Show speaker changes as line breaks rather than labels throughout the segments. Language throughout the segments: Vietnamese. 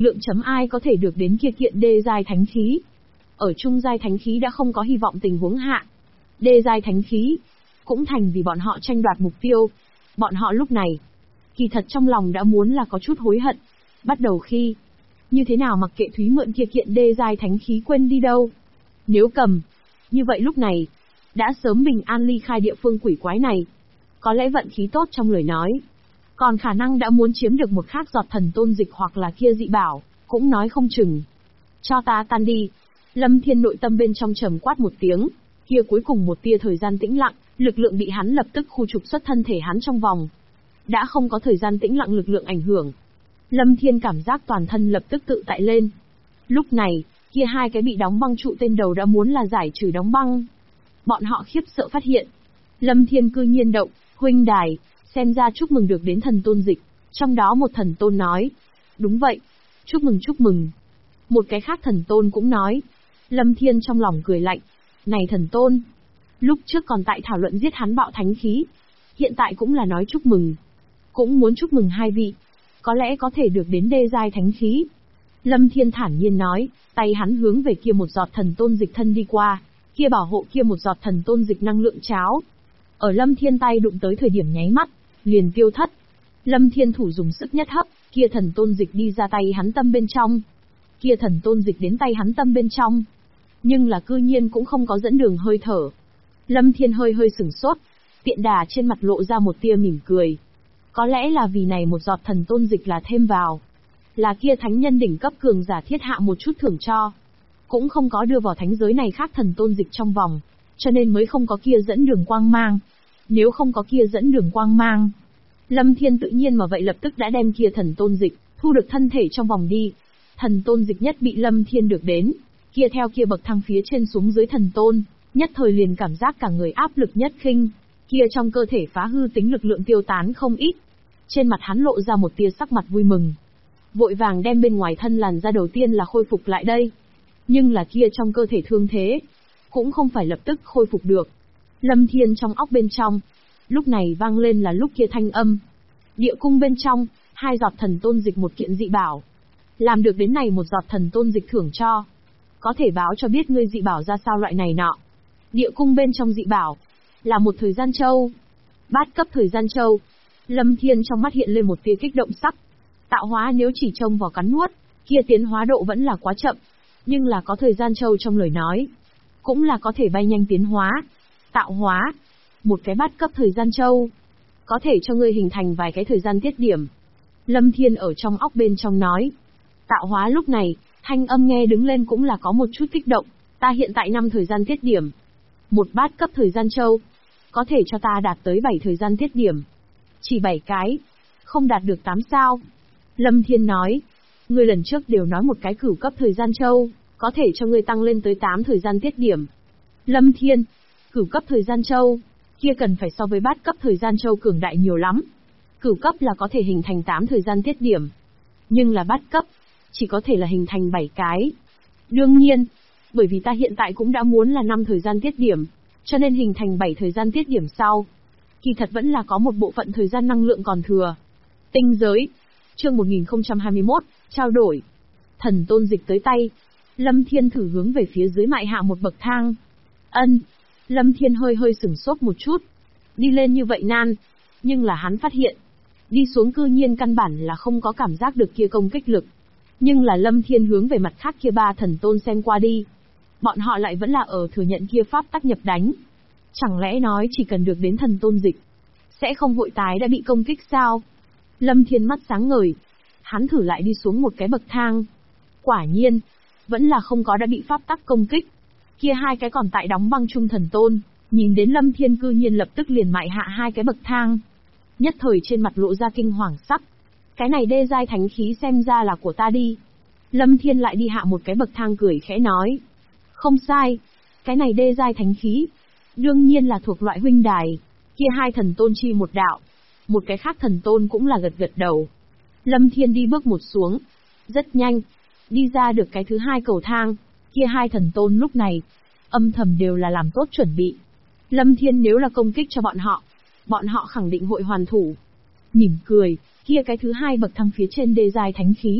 lượng chấm ai có thể được đến kia kiện đê giai thánh khí. Ở trung giai thánh khí đã không có hy vọng tình huống hạ. Đê giai thánh khí cũng thành vì bọn họ tranh đoạt mục tiêu. Bọn họ lúc này, kỳ thật trong lòng đã muốn là có chút hối hận. Bắt đầu khi, như thế nào mặc kệ Thúy mượn kia kiện đê giai thánh khí quên đi đâu. Nếu cầm, như vậy lúc này, đã sớm bình an ly khai địa phương quỷ quái này. Có lẽ vận khí tốt trong lời nói. Còn khả năng đã muốn chiếm được một khác giọt thần tôn dịch hoặc là kia dị bảo, cũng nói không chừng. Cho ta tan đi. Lâm Thiên nội tâm bên trong trầm quát một tiếng, kia cuối cùng một tia thời gian tĩnh lặng, lực lượng bị hắn lập tức khu trục xuất thân thể hắn trong vòng. Đã không có thời gian tĩnh lặng lực lượng ảnh hưởng. Lâm Thiên cảm giác toàn thân lập tức tự tại lên. Lúc này, kia hai cái bị đóng băng trụ tên đầu đã muốn là giải trừ đóng băng. Bọn họ khiếp sợ phát hiện. Lâm Thiên cư nhiên động, huynh đài, xem ra chúc mừng được đến thần tôn dịch. Trong đó một thần tôn nói. Đúng vậy, chúc mừng chúc mừng. Một cái khác thần tôn cũng nói. Lâm Thiên trong lòng cười lạnh. Này thần tôn, lúc trước còn tại thảo luận giết hắn bạo thánh khí. Hiện tại cũng là nói chúc mừng. Cũng muốn chúc mừng hai vị. Có lẽ có thể được đến đê giai thánh khí. Lâm Thiên thản nhiên nói, tay hắn hướng về kia một giọt thần tôn dịch thân đi qua. Kia bảo hộ kia một giọt thần tôn dịch năng lượng cháo. Ở Lâm Thiên tay đụng tới thời điểm nháy mắt, liền tiêu thất. Lâm Thiên thủ dùng sức nhất hấp, kia thần tôn dịch đi ra tay hắn tâm bên trong. Kia thần tôn dịch đến tay hắn tâm bên trong. Nhưng là cư nhiên cũng không có dẫn đường hơi thở. Lâm Thiên hơi hơi sửng sốt, tiện đà trên mặt lộ ra một tia mỉm cười. Có lẽ là vì này một giọt thần tôn dịch là thêm vào. Là kia thánh nhân đỉnh cấp cường giả thiết hạ một chút thưởng cho. Cũng không có đưa vào thánh giới này khác thần tôn dịch trong vòng, cho nên mới không có kia dẫn đường quang mang. Nếu không có kia dẫn đường quang mang, Lâm Thiên tự nhiên mà vậy lập tức đã đem kia thần tôn dịch, thu được thân thể trong vòng đi. Thần tôn dịch nhất bị Lâm Thiên được đến, kia theo kia bậc thang phía trên xuống dưới thần tôn, nhất thời liền cảm giác cả người áp lực nhất khinh, kia trong cơ thể phá hư tính lực lượng tiêu tán không ít. Trên mặt hắn lộ ra một tia sắc mặt vui mừng. Vội vàng đem bên ngoài thân làn da đầu tiên là khôi phục lại đây. Nhưng là kia trong cơ thể thương thế, cũng không phải lập tức khôi phục được. Lâm Thiên trong óc bên trong, lúc này vang lên là lúc kia thanh âm. Địa cung bên trong, hai giọt thần tôn dịch một kiện dị bảo. Làm được đến này một giọt thần tôn dịch thưởng cho. Có thể báo cho biết ngươi dị bảo ra sao loại này nọ. Địa cung bên trong dị bảo, là một thời gian châu. Bát cấp thời gian châu. Lâm Thiên trong mắt hiện lên một tia kích động sắc. Tạo hóa nếu chỉ trông vào cắn nuốt, kia tiến hóa độ vẫn là quá chậm. Nhưng là có thời gian châu trong lời nói, cũng là có thể bay nhanh tiến hóa. Tạo hóa, một cái bát cấp thời gian châu, có thể cho ngươi hình thành vài cái thời gian tiết điểm. Lâm Thiên ở trong óc bên trong nói. Tạo hóa lúc này, thanh âm nghe đứng lên cũng là có một chút kích động. Ta hiện tại 5 thời gian tiết điểm. Một bát cấp thời gian châu, có thể cho ta đạt tới 7 thời gian tiết điểm. Chỉ 7 cái, không đạt được 8 sao. Lâm Thiên nói. Ngươi lần trước đều nói một cái cửu cấp thời gian châu, có thể cho ngươi tăng lên tới 8 thời gian tiết điểm. Lâm Thiên, cửu cấp thời gian châu, kia cần phải so với bát cấp thời gian châu cường đại nhiều lắm. Cửu cấp là có thể hình thành 8 thời gian tiết điểm. Nhưng là bát cấp, chỉ có thể là hình thành 7 cái. Đương nhiên, bởi vì ta hiện tại cũng đã muốn là 5 thời gian tiết điểm, cho nên hình thành 7 thời gian tiết điểm sau. Kỳ thật vẫn là có một bộ phận thời gian năng lượng còn thừa. Tinh giới. Chương 1021, trao đổi. Thần tôn dịch tới tay. Lâm Thiên thử hướng về phía dưới mại hạ một bậc thang. Lâm Thiên hơi hơi sửng sốt một chút. Đi lên như vậy nan. Nhưng là hắn phát hiện. Đi xuống cư nhiên căn bản là không có cảm giác được kia công kích lực. Nhưng là Lâm Thiên hướng về mặt khác kia ba thần tôn xem qua đi. Bọn họ lại vẫn là ở thừa nhận kia pháp tắc nhập đánh. Chẳng lẽ nói chỉ cần được đến thần tôn dịch, sẽ không vội tái đã bị công kích sao? Lâm Thiên mắt sáng ngời. Hắn thử lại đi xuống một cái bậc thang. Quả nhiên, vẫn là không có đã bị pháp tắc công kích. Kia hai cái còn tại đóng băng chung thần tôn, nhìn đến Lâm Thiên cư nhiên lập tức liền mại hạ hai cái bậc thang. Nhất thời trên mặt lộ ra kinh hoàng sắc. Cái này đê giai thánh khí xem ra là của ta đi. Lâm Thiên lại đi hạ một cái bậc thang cười khẽ nói. Không sai, cái này đê giai thánh khí, đương nhiên là thuộc loại huynh đài. Kia hai thần tôn chi một đạo. Một cái khác thần tôn cũng là gật gật đầu. Lâm Thiên đi bước một xuống. Rất nhanh, đi ra được cái thứ hai cầu thang. Kia hai thần tôn lúc này, âm thầm đều là làm tốt chuẩn bị. Lâm Thiên nếu là công kích cho bọn họ khẳng định hội hoàn thủ. Mỉm cười, kia cái thứ hai bậc thang phía trên đê giai thánh khí,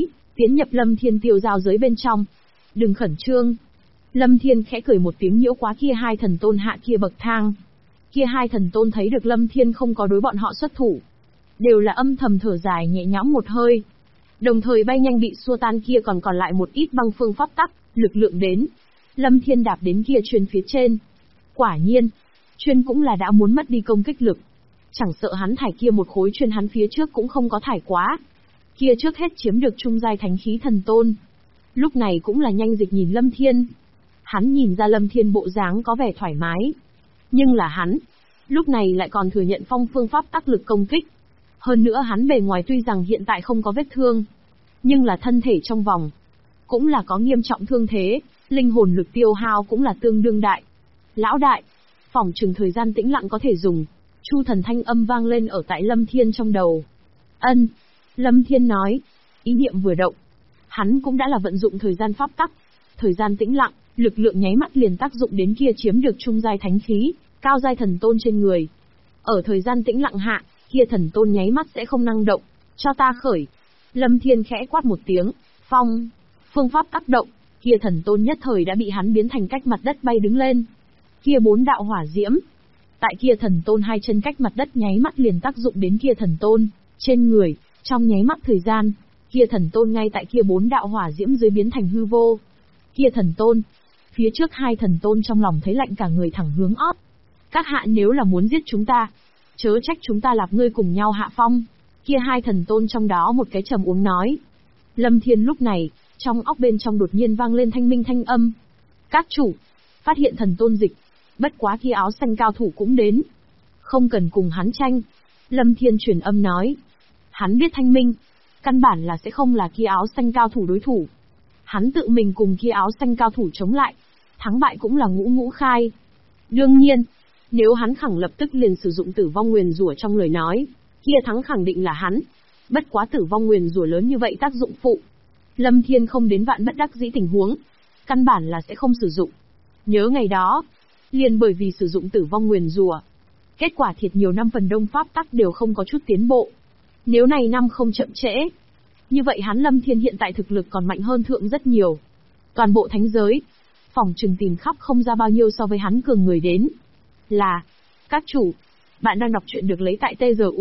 tiến nhập Lâm Thiên tiêu giao giới bên trong. Đừng khẩn trương. Lâm Thiên khẽ cười một tiếng nhiễu quá kia hai thần tôn hạ kia bậc thang. Kia hai thần tôn thấy được Lâm Thiên không có đối bọn họ xuất thủ, đều là âm thầm thở dài nhẹ nhõm một hơi. Đồng thời bay nhanh bị xua tan kia còn lại một ít băng phương pháp tắc, lực lượng đến. Lâm Thiên đạp đến kia chuyên phía trên. Quả nhiên, chuyên cũng là đã muốn mất đi công kích lực. Chẳng sợ hắn thải kia một khối chuyên hắn phía trước cũng không có thải quá. Kia trước hết chiếm được trung giai thánh khí thần tôn. Lúc này cũng là nhanh dịch nhìn Lâm Thiên. Hắn nhìn ra Lâm Thiên bộ dáng có vẻ thoải mái. Nhưng là hắn, lúc này lại còn thừa nhận phong phương pháp tác lực công kích. Hơn nữa hắn bề ngoài tuy rằng hiện tại không có vết thương, nhưng là thân thể trong vòng cũng là có nghiêm trọng thương thế, linh hồn lực tiêu hao cũng là tương đương đại. Lão đại, phỏng chừng thời gian tĩnh lặng có thể dùng. Chu thần thanh âm vang lên ở tại Lâm Thiên trong đầu. Ân, Lâm Thiên nói, ý niệm vừa động, hắn cũng đã là vận dụng thời gian pháp tắc, thời gian tĩnh lặng, lực lượng nháy mắt liền tác dụng đến kia chiếm được trung giai thánh khí, cao giai thần tôn trên người. Ở thời gian tĩnh lặng hạ, kia thần tôn nháy mắt sẽ không năng động, cho ta khởi. Lâm Thiên khẽ quát một tiếng, phong, phương pháp tác động, kia thần tôn nhất thời đã bị hắn biến thành cách mặt đất bay đứng lên. Kia bốn đạo hỏa diễm, tại kia thần tôn hai chân cách mặt đất nháy mắt liền tác dụng đến kia thần tôn trên người, trong nháy mắt thời gian, kia thần tôn ngay tại kia bốn đạo hỏa diễm dưới biến thành hư vô. Kia thần tôn, phía trước hai thần tôn trong lòng thấy lạnh cả người thẳng hướng ót. Các hạ nếu là muốn giết chúng ta, chớ trách chúng ta lạp ngươi cùng nhau hạ phong. Kia hai thần tôn trong đó một cái trầm uống nói. Lâm Thiên lúc này, trong óc bên trong đột nhiên vang lên thanh minh thanh âm. Các chủ, phát hiện thần tôn dịch, bất quá kia áo xanh cao thủ cũng đến. Không cần cùng hắn tranh. Lâm Thiên truyền âm nói. Hắn biết thanh minh, căn bản là sẽ không là kia áo xanh cao thủ đối thủ. Hắn tự mình cùng kia áo xanh cao thủ chống lại, thắng bại cũng là ngũ ngũ khai. Đương nhiên, nếu hắn khẳng lập tức liền sử dụng tử vong nguyền rủa trong lời nói, kia thắng khẳng định là hắn. Bất quá tử vong nguyền rủa lớn như vậy tác dụng phụ, Lâm Thiên không đến vạn bất đắc dĩ tình huống, căn bản là sẽ không sử dụng. Nhớ ngày đó, liền bởi vì sử dụng tử vong nguyền rủa, kết quả thiệt nhiều năm phần đông pháp tắc đều không có chút tiến bộ. Nếu này năm không chậm trễ, như vậy hắn Lâm Thiên hiện tại thực lực còn mạnh hơn thượng rất nhiều. Toàn bộ thánh giới, phỏng chừng tìm khắp không ra bao nhiêu so với hắn cường người đến. Là, các chủ, bạn đang đọc truyện được lấy tại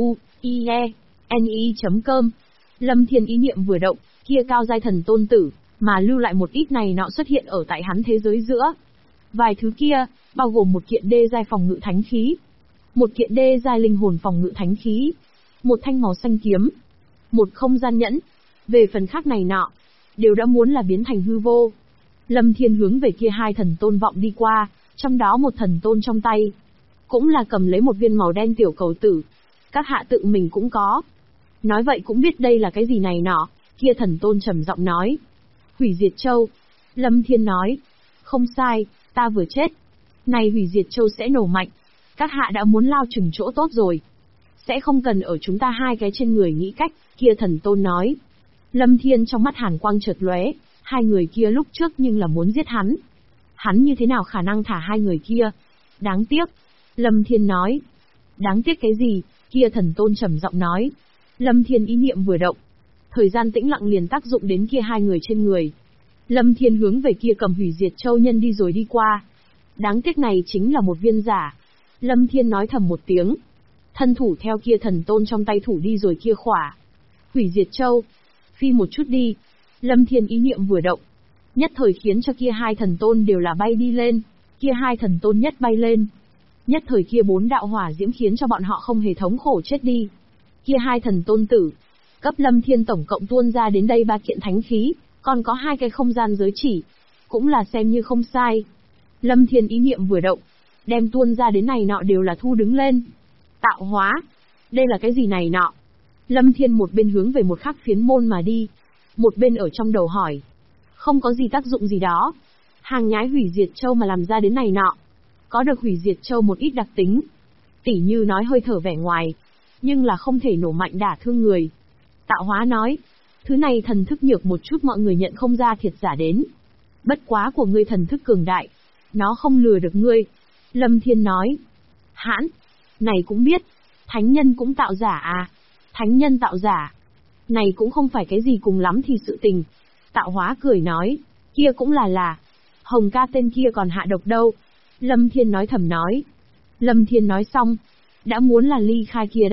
truie.com. Lâm Thiên ý niệm vừa động, kia cao giai thần tôn tử, mà lưu lại một ít này nọ xuất hiện ở tại hắn thế giới giữa. Vài thứ kia, bao gồm một kiện đê giai phòng ngự thánh khí, một kiện đê giai linh hồn phòng ngự thánh khí, một thanh màu xanh kiếm, một không gian nhẫn. Về phần khác này nọ, đều đã muốn là biến thành hư vô. Lâm Thiên hướng về kia hai thần tôn vọng đi qua, trong đó một thần tôn trong tay cũng là cầm lấy một viên màu đen tiểu cầu tử. Các hạ tự mình cũng có. Nói vậy cũng biết đây là cái gì này nọ, kia thần tôn trầm giọng nói. Hủy diệt châu. Lâm Thiên nói. Không sai, ta vừa chết. Này hủy diệt châu sẽ nổ mạnh. Các hạ đã muốn lao chừng chỗ tốt rồi. Sẽ không cần ở chúng ta hai cái trên người nghĩ cách, kia thần tôn nói. Lâm Thiên trong mắt hàn quang chợt lóe, hai người kia lúc trước nhưng là muốn giết hắn. Hắn như thế nào khả năng thả hai người kia? Đáng tiếc. Lâm Thiên nói. Đáng tiếc cái gì? Kia thần tôn trầm giọng nói. Lâm Thiên ý niệm vừa động, thời gian tĩnh lặng liền tác dụng đến kia hai người trên người. Lâm Thiên hướng về kia cầm hủy diệt châu nhân đi rồi đi qua. Đáng tiếc này chính là một viên giả. Lâm Thiên nói thầm một tiếng, thân thủ theo kia thần tôn trong tay thủ đi rồi kia khỏa hủy diệt châu. Phi một chút đi. Lâm Thiên ý niệm vừa động, nhất thời khiến cho kia hai thần tôn đều là bay đi lên. Kia hai thần tôn nhất bay lên, nhất thời kia bốn đạo hỏa diễm khiến cho bọn họ không hề thống khổ chết đi. Kia hai thần tôn tử, cấp Lâm Thiên tổng cộng tuôn ra đến đây 3 kiện thánh khí, còn có 2 cái không gian giới chỉ, cũng là xem như không sai. Lâm Thiên ý niệm vừa động, đem tuôn ra đến này nọ đều là thu đứng lên. Tạo hóa, đây là cái gì này nọ? Lâm Thiên một bên hướng về một khắc phiến môn mà đi, một bên ở trong đầu hỏi. Không có gì tác dụng gì đó. Hàng nhái hủy diệt châu mà làm ra đến này nọ. Có được hủy diệt châu một ít đặc tính. Tỉ như nói hơi thở vẻ ngoài, nhưng là không thể nổ mạnh đả thương người. Tạo hóa nói, thứ này thần thức nhược một chút mọi người nhận không ra thiệt giả đến. Bất quá của ngươi thần thức cường đại, nó không lừa được ngươi. Lâm Thiên nói, hãn, này cũng biết, thánh nhân cũng tạo giả à? Thánh nhân tạo giả. Này cũng không phải cái gì cùng lắm thì sự tình. Tạo Hóa cười nói, kia cũng là. Hồng ca tên kia còn hạ độc đâu. Lâm Thiên nói thầm nói. Lâm Thiên nói xong, đã muốn là ly khai kia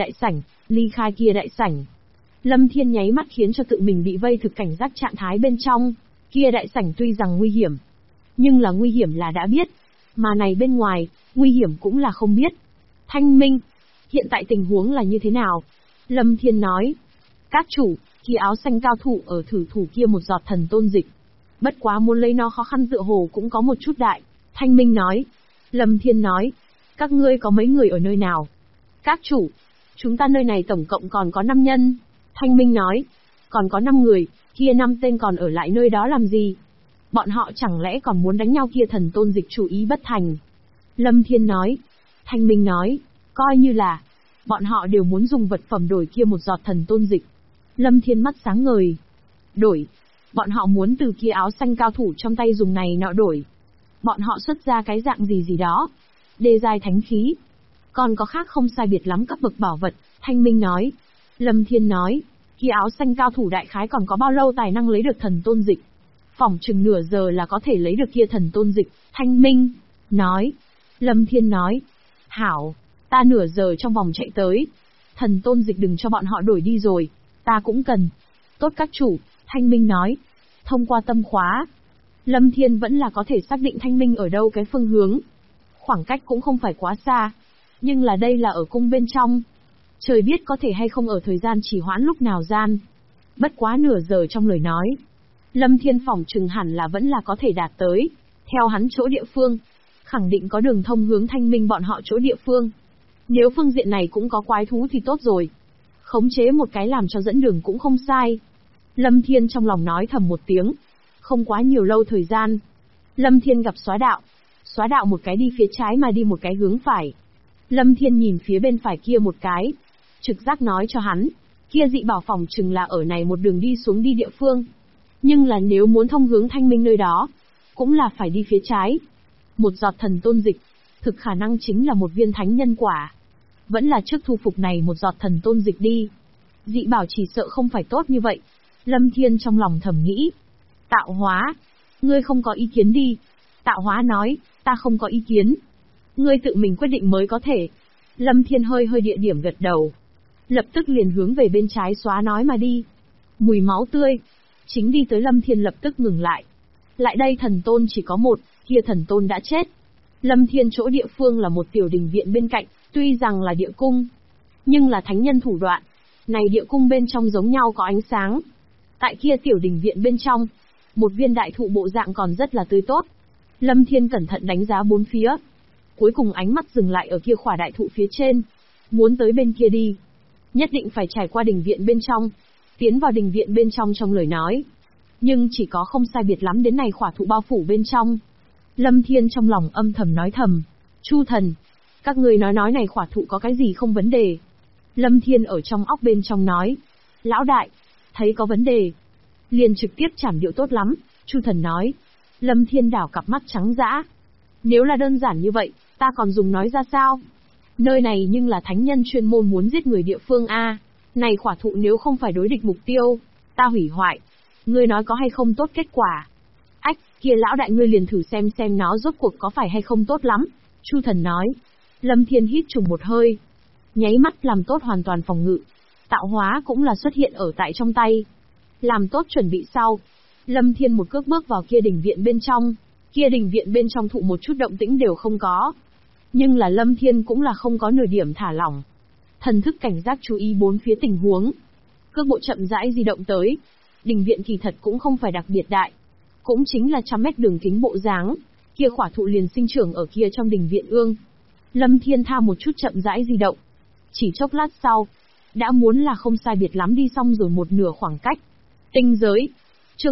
đại sảnh. Lâm Thiên nháy mắt khiến cho tự mình bị vây thực cảnh giác trạng thái bên trong. Kia đại sảnh tuy rằng nguy hiểm, nhưng là nguy hiểm là đã biết, mà này bên ngoài, nguy hiểm cũng là không biết. Thanh Minh, hiện tại tình huống là như thế nào? Lâm Thiên nói, các chủ, kia áo xanh cao thủ ở thử thủ kia một giọt thần tôn dịch. Bất quá muốn lấy nó khó khăn tựa hồ cũng có một chút đại. Thanh Minh nói. Lâm Thiên nói, các ngươi có mấy người ở nơi nào? Các chủ, chúng ta nơi này tổng cộng còn có 5 nhân. Thanh Minh nói, còn có 5 người, kia 5 tên còn ở lại nơi đó làm gì? Bọn họ chẳng lẽ còn muốn đánh nhau kia thần tôn dịch chủ ý bất thành? Lâm Thiên nói. Thanh Minh nói, coi như là, bọn họ đều muốn dùng vật phẩm đổi kia một giọt thần tôn dịch. Lâm Thiên mắt sáng ngời. Đổi, bọn họ muốn từ kia áo xanh cao thủ trong tay dùng này nọ đổi. Bọn họ xuất ra cái dạng gì đó. Đê giai thánh khí. Còn có khác không sai biệt lắm cấp bậc bảo vật, Thanh Minh nói. Lâm Thiên nói, kia áo xanh cao thủ đại khái còn có bao lâu tài năng lấy được thần tôn dịch? Phỏng chừng nửa giờ là có thể lấy được kia thần tôn dịch, Thanh Minh nói. Lâm Thiên nói, hảo, ta nửa giờ trong vòng chạy tới. Thần tôn dịch đừng cho bọn họ đổi đi rồi, ta cũng cần. Tốt các chủ, Thanh Minh nói. Thông qua tâm khóa, Lâm Thiên vẫn là có thể xác định Thanh Minh ở đâu cái phương hướng. Khoảng cách cũng không phải quá xa, nhưng là đây là ở cung bên trong. Trời biết có thể hay không ở thời gian chỉ hoãn lúc nào gian. Bất quá nửa giờ trong lời nói, Lâm Thiên phỏng chừng hẳn là vẫn là có thể đạt tới. Theo hắn chỗ địa phương, khẳng định có đường thông hướng Thanh Minh bọn họ chỗ địa phương. Nếu phương diện này cũng có quái thú thì tốt rồi. Khống chế một cái làm cho dẫn đường cũng không sai. Lâm Thiên trong lòng nói thầm một tiếng. Không quá nhiều lâu thời gian, Lâm Thiên gặp Xóa đạo một cái đi phía trái mà đi một cái hướng phải. Lâm Thiên nhìn phía bên phải kia một cái. Trực giác nói cho hắn, kia dị bảo phòng chừng là ở này một đường đi xuống đi địa phương. Nhưng là nếu muốn thông hướng Thanh Minh nơi đó, cũng là phải đi phía trái. Một giọt thần tôn dịch, thực khả năng chính là một viên thánh nhân quả. Vẫn là trước thu phục này một giọt thần tôn dịch đi. Dị bảo chỉ sợ không phải tốt như vậy. Lâm Thiên trong lòng thầm nghĩ. Tạo Hóa, ngươi không có ý kiến đi. Tạo Hóa nói, ta không có ý kiến. Ngươi tự mình quyết định mới có thể. Lâm Thiên hơi địa điểm gật đầu. Lập tức liền hướng về bên trái xóa nói mà đi. Mùi máu tươi. Chính đi tới Lâm Thiên lập tức ngừng lại. Lại đây thần tôn chỉ có một, kia thần tôn đã chết. Lâm Thiên chỗ địa phương là một tiểu đình viện bên cạnh, tuy rằng là địa cung, nhưng là thánh nhân thủ đoạn. Này địa cung bên trong giống nhau có ánh sáng. Tại kia tiểu đình viện bên trong, một viên đại thụ bộ dạng còn rất là tươi tốt. Lâm Thiên cẩn thận đánh giá bốn phía. Cuối cùng ánh mắt dừng lại ở kia khỏa đại thụ phía trên. Muốn tới bên kia đi, nhất định phải trải qua đình viện bên trong. Tiến vào đình viện bên trong lời nói. Nhưng chỉ có không sai biệt lắm đến này khỏa thụ bao phủ bên trong. Lâm Thiên trong lòng âm thầm nói thầm. Chu thần, các người nói này khỏa thụ có cái gì không vấn đề. Lâm Thiên ở trong óc bên trong nói. Lão đại, thấy có vấn đề, liền trực tiếp chảm điệu tốt lắm, Chu thần nói. Lâm Thiên đảo cặp mắt trắng dã. Nếu là đơn giản như vậy, ta còn dùng nói ra sao? Nơi này nhưng là thánh nhân chuyên môn muốn giết người địa phương a. Này khỏa thụ nếu không phải đối địch mục tiêu, ta hủy hoại. Ngươi nói có hay không tốt kết quả? Ách, kia lão đại ngươi liền thử xem nó rốt cuộc có phải hay không tốt lắm, Chu thần nói. Lâm Thiên hít trùng một hơi, nháy mắt làm tốt hoàn toàn phòng ngự. Tạo Hóa cũng là xuất hiện ở tại trong tay. Làm tốt chuẩn bị sau, Lâm Thiên một cước bước vào kia đình viện bên trong. Kia đình viện bên trong thụ một chút động tĩnh đều không có. Nhưng là Lâm Thiên cũng là không có nửa điểm thả lỏng. Thần thức cảnh giác chú ý bốn phía tình huống. Cước bộ chậm rãi di động tới. Đình viện kỳ thật cũng không phải đặc biệt đại. Cũng chính là 100 mét đường kính bộ dáng. Kia khỏa thụ liền sinh trưởng ở kia trong đình viện ương. Lâm Thiên tha một chút chậm rãi di động. Chỉ chốc lát sau, đã muốn là không sai biệt lắm đi xong rồi một nửa khoảng cách. Tinh giới. Chương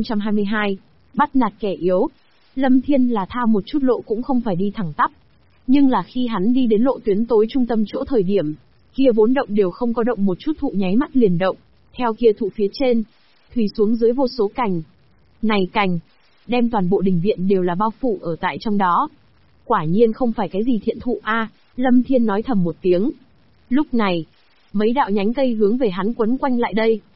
1022. Bắt nạt kẻ yếu. Lâm Thiên là tha một chút lộ cũng không phải đi thẳng tắp. Nhưng là khi hắn đi đến lộ tuyến tối trung tâm chỗ thời điểm, kia vốn động đều không có động một chút thụ nháy mắt liền động. Theo kia thụ phía trên, thủy xuống dưới vô số cành. Này cành, đem toàn bộ đình viện đều là bao phủ ở tại trong đó. Quả nhiên không phải cái gì thiện thụ a, Lâm Thiên nói thầm một tiếng. Lúc này, mấy đạo nhánh cây hướng về hắn quấn quanh lại đây.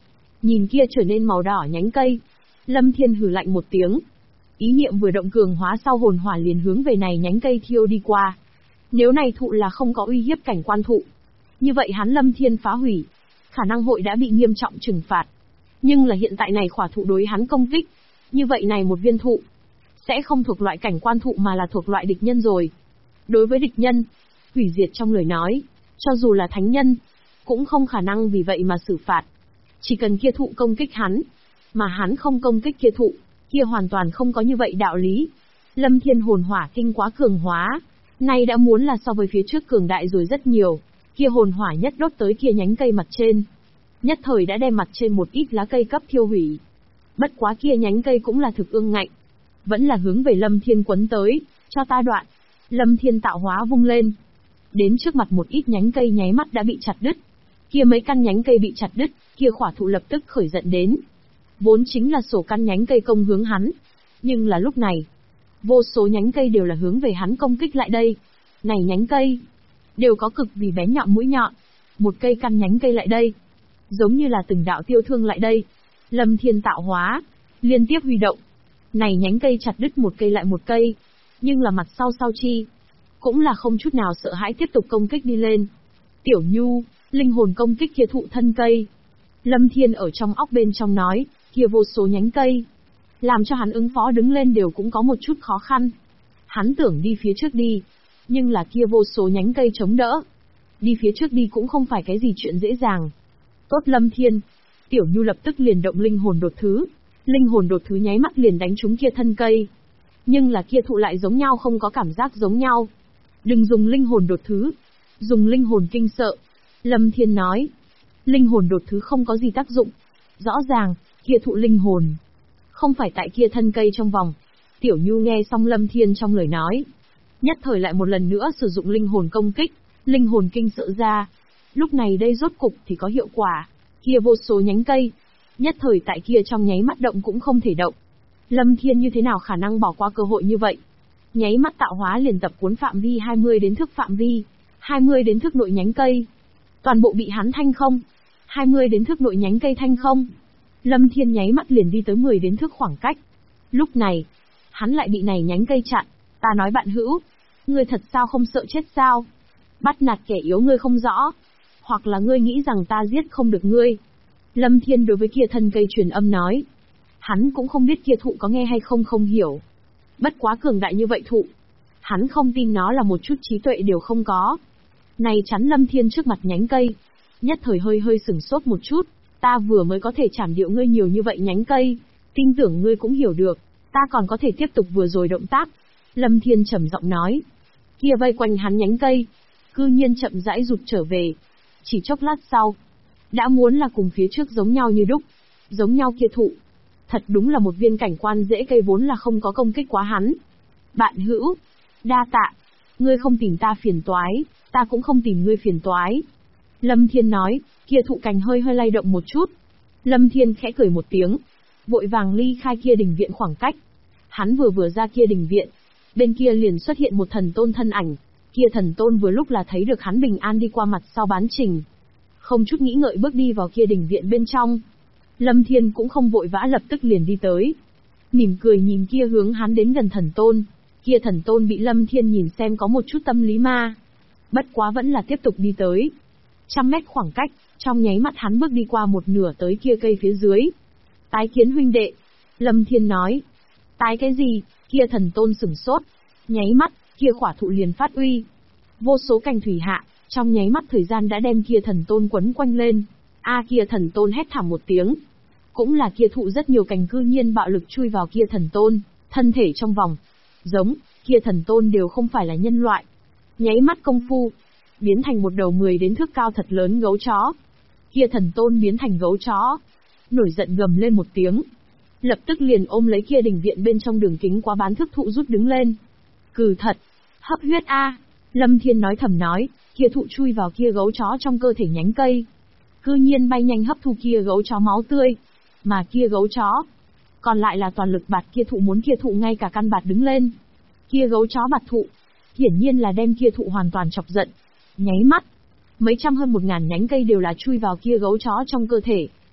Nhìn kia trở nên màu đỏ nhánh cây, Lâm Thiên hừ lạnh một tiếng. Ý niệm vừa động cường hóa sau hồn hỏa liền hướng về này nhánh cây thiêu đi qua. Nếu này thụ là không có uy hiếp cảnh quan thụ, như vậy hắn Lâm Thiên phá hủy, khả năng hội đã bị nghiêm trọng trừng phạt. Nhưng là hiện tại này khỏa thụ đối hắn công kích, như vậy này một viên thụ sẽ không thuộc loại cảnh quan thụ mà là thuộc loại địch nhân rồi. Đối với địch nhân, hủy diệt trong lời nói, cho dù là thánh nhân, cũng không khả năng vì vậy mà xử phạt. Chỉ cần kia thụ công kích hắn, mà hắn không công kích kia thụ, kia hoàn toàn không có như vậy đạo lý. Lâm Thiên hồn hỏa kinh quá cường hóa, nay đã muốn là so với phía trước cường đại rồi rất nhiều. Kia hồn hỏa nhất đốt tới kia nhánh cây mặt trên, nhất thời đã đem mặt trên một ít lá cây cấp thiêu hủy. Bất quá kia nhánh cây cũng là thực ương ngạnh, vẫn là hướng về Lâm Thiên quấn tới, cho ta đoạn. Lâm Thiên tạo hóa vung lên, đến trước mặt một ít nhánh cây nháy mắt đã bị chặt đứt. Kia mấy căn nhánh cây bị chặt đứt, kia khỏa thụ lập tức khởi giận đến. Vốn chính là sổ căn nhánh cây công hướng hắn, nhưng là lúc này, vô số nhánh cây đều là hướng về hắn công kích lại đây. Này nhánh cây đều có cực vì bén nhọn mũi nhọn, một cây căn nhánh cây lại đây, giống như là từng đạo tiêu thương lại đây. Lâm Thiên tạo hóa, liên tiếp huy động. Này nhánh cây chặt đứt một cây lại một cây, nhưng là mặt sau chi, cũng là không chút nào sợ hãi tiếp tục công kích đi lên. Tiểu Nhu, linh hồn công kích kia thụ thân cây. Lâm Thiên ở trong óc bên trong nói, kia vô số nhánh cây, làm cho hắn ứng phó đứng lên đều cũng có một chút khó khăn. Hắn tưởng đi phía trước đi, nhưng là kia vô số nhánh cây chống đỡ. Đi phía trước đi cũng không phải cái gì chuyện dễ dàng. Tốt Lâm Thiên, Tiểu Nhu lập tức liền động linh hồn đột thứ. Linh hồn đột thứ nháy mắt liền đánh trúng kia thân cây. Nhưng là kia thụ lại giống nhau không có cảm giác giống nhau. Đừng dùng linh hồn đột thứ, dùng linh hồn kinh sợ. Lâm Thiên nói, linh hồn đột thứ không có gì tác dụng. Rõ ràng, kia thụ linh hồn không phải tại kia thân cây trong vòng. Tiểu Nhu nghe xong Lâm Thiên trong lời nói, nhất thời lại một lần nữa sử dụng linh hồn công kích, linh hồn kinh sợ ra. Lúc này đây rốt cục thì có hiệu quả. Kia vô số nhánh cây, nhất thời tại kia trong nháy mắt động cũng không thể động. Lâm Thiên như thế nào khả năng bỏ qua cơ hội như vậy? Nháy mắt tạo hóa liền tập cuốn phạm vi 20 đến thước phạm vi, 20 đến thước nội nhánh cây. Toàn bộ bị hắn thanh không. 20 đến thước nội nhánh cây thanh không. Lâm Thiên nháy mắt liền đi tới 10 đến thước khoảng cách. Lúc này, hắn lại bị này nhánh cây chặn. Ta nói bạn hữu, ngươi thật sao không sợ chết sao? Bắt nạt kẻ yếu ngươi không rõ, hoặc là ngươi nghĩ rằng ta giết không được ngươi. Lâm Thiên đối với kia thân cây truyền âm nói. Hắn cũng không biết kia thụ có nghe hay không hiểu. Bất quá cường đại như vậy thụ, hắn không tin nó là một chút trí tuệ đều không có. Này chắn Lâm Thiên trước mặt nhánh cây, nhất thời hơi sửng sốt một chút. Ta vừa mới có thể chảm điệu ngươi nhiều như vậy nhánh cây, tin tưởng ngươi cũng hiểu được, ta còn có thể tiếp tục vừa rồi động tác. Lâm Thiên trầm giọng nói. Kia vây quanh hắn nhánh cây, cư nhiên chậm rãi rụt trở về. Chỉ chốc lát sau, đã muốn là cùng phía trước giống nhau như đúc, giống nhau kia thụ. Thật đúng là một viên cảnh quan dễ cây vốn là không có công kích quá hắn. Bạn hữu, đa tạ, ngươi không tìm ta phiền toái, ta cũng không tìm ngươi phiền toái. Lâm Thiên nói, kia thụ cành hơi lay động một chút. Lâm Thiên khẽ cười một tiếng, vội vàng ly khai kia đình viện khoảng cách. Hắn vừa ra kia đình viện, bên kia liền xuất hiện một thần tôn thân ảnh. Kia thần tôn vừa lúc là thấy được hắn bình an đi qua mặt sau bán trình, không chút nghĩ ngợi bước đi vào kia đình viện bên trong. Lâm Thiên cũng không vội vã lập tức liền đi tới, mỉm cười nhìn kia hướng hắn đến gần thần tôn. Kia thần tôn bị Lâm Thiên nhìn xem có một chút tâm lý ma, bất quá vẫn là tiếp tục đi tới. 100 mét khoảng cách, trong nháy mắt hắn bước đi qua một nửa tới kia cây phía dưới. Tái kiến huynh đệ, Lâm Thiên nói. Tái cái gì? Kia thần tôn sửng sốt, nháy mắt, kia khỏa thụ liền phát uy. Vô số cành thủy hạ, trong nháy mắt thời gian đã đem kia thần tôn quấn quanh lên. Kia thần tôn hét thảm một tiếng. Cũng là kia thụ rất nhiều cành cư nhiên bạo lực chui vào kia thần tôn, thân thể trong vòng. Giống, kia thần tôn đều không phải là nhân loại. Nháy mắt công phu, biến thành một đầu 10 đến thước cao thật lớn gấu chó. Kia thần tôn biến thành gấu chó, nổi giận gầm lên một tiếng. Lập tức liền ôm lấy kia đình viện bên trong đường kính quá bán thước thụ rút đứng lên. Cừ thật, hấp huyết a. Lâm Thiên nói thầm nói, kia thụ chui vào kia gấu chó trong cơ thể nhánh cây, cư nhiên bay nhanh hấp thu kia gấu chó máu tươi, mà kia gấu chó còn lại là toàn lực bạt kia thụ, muốn kia thụ ngay cả căn bạt đứng lên. Kia gấu chó bạt thụ, hiển nhiên là đem kia thụ hoàn toàn chọc giận. Nháy mắt, mấy trăm hơn 1000 nhánh cây đều là chui vào kia gấu chó trong cơ thể.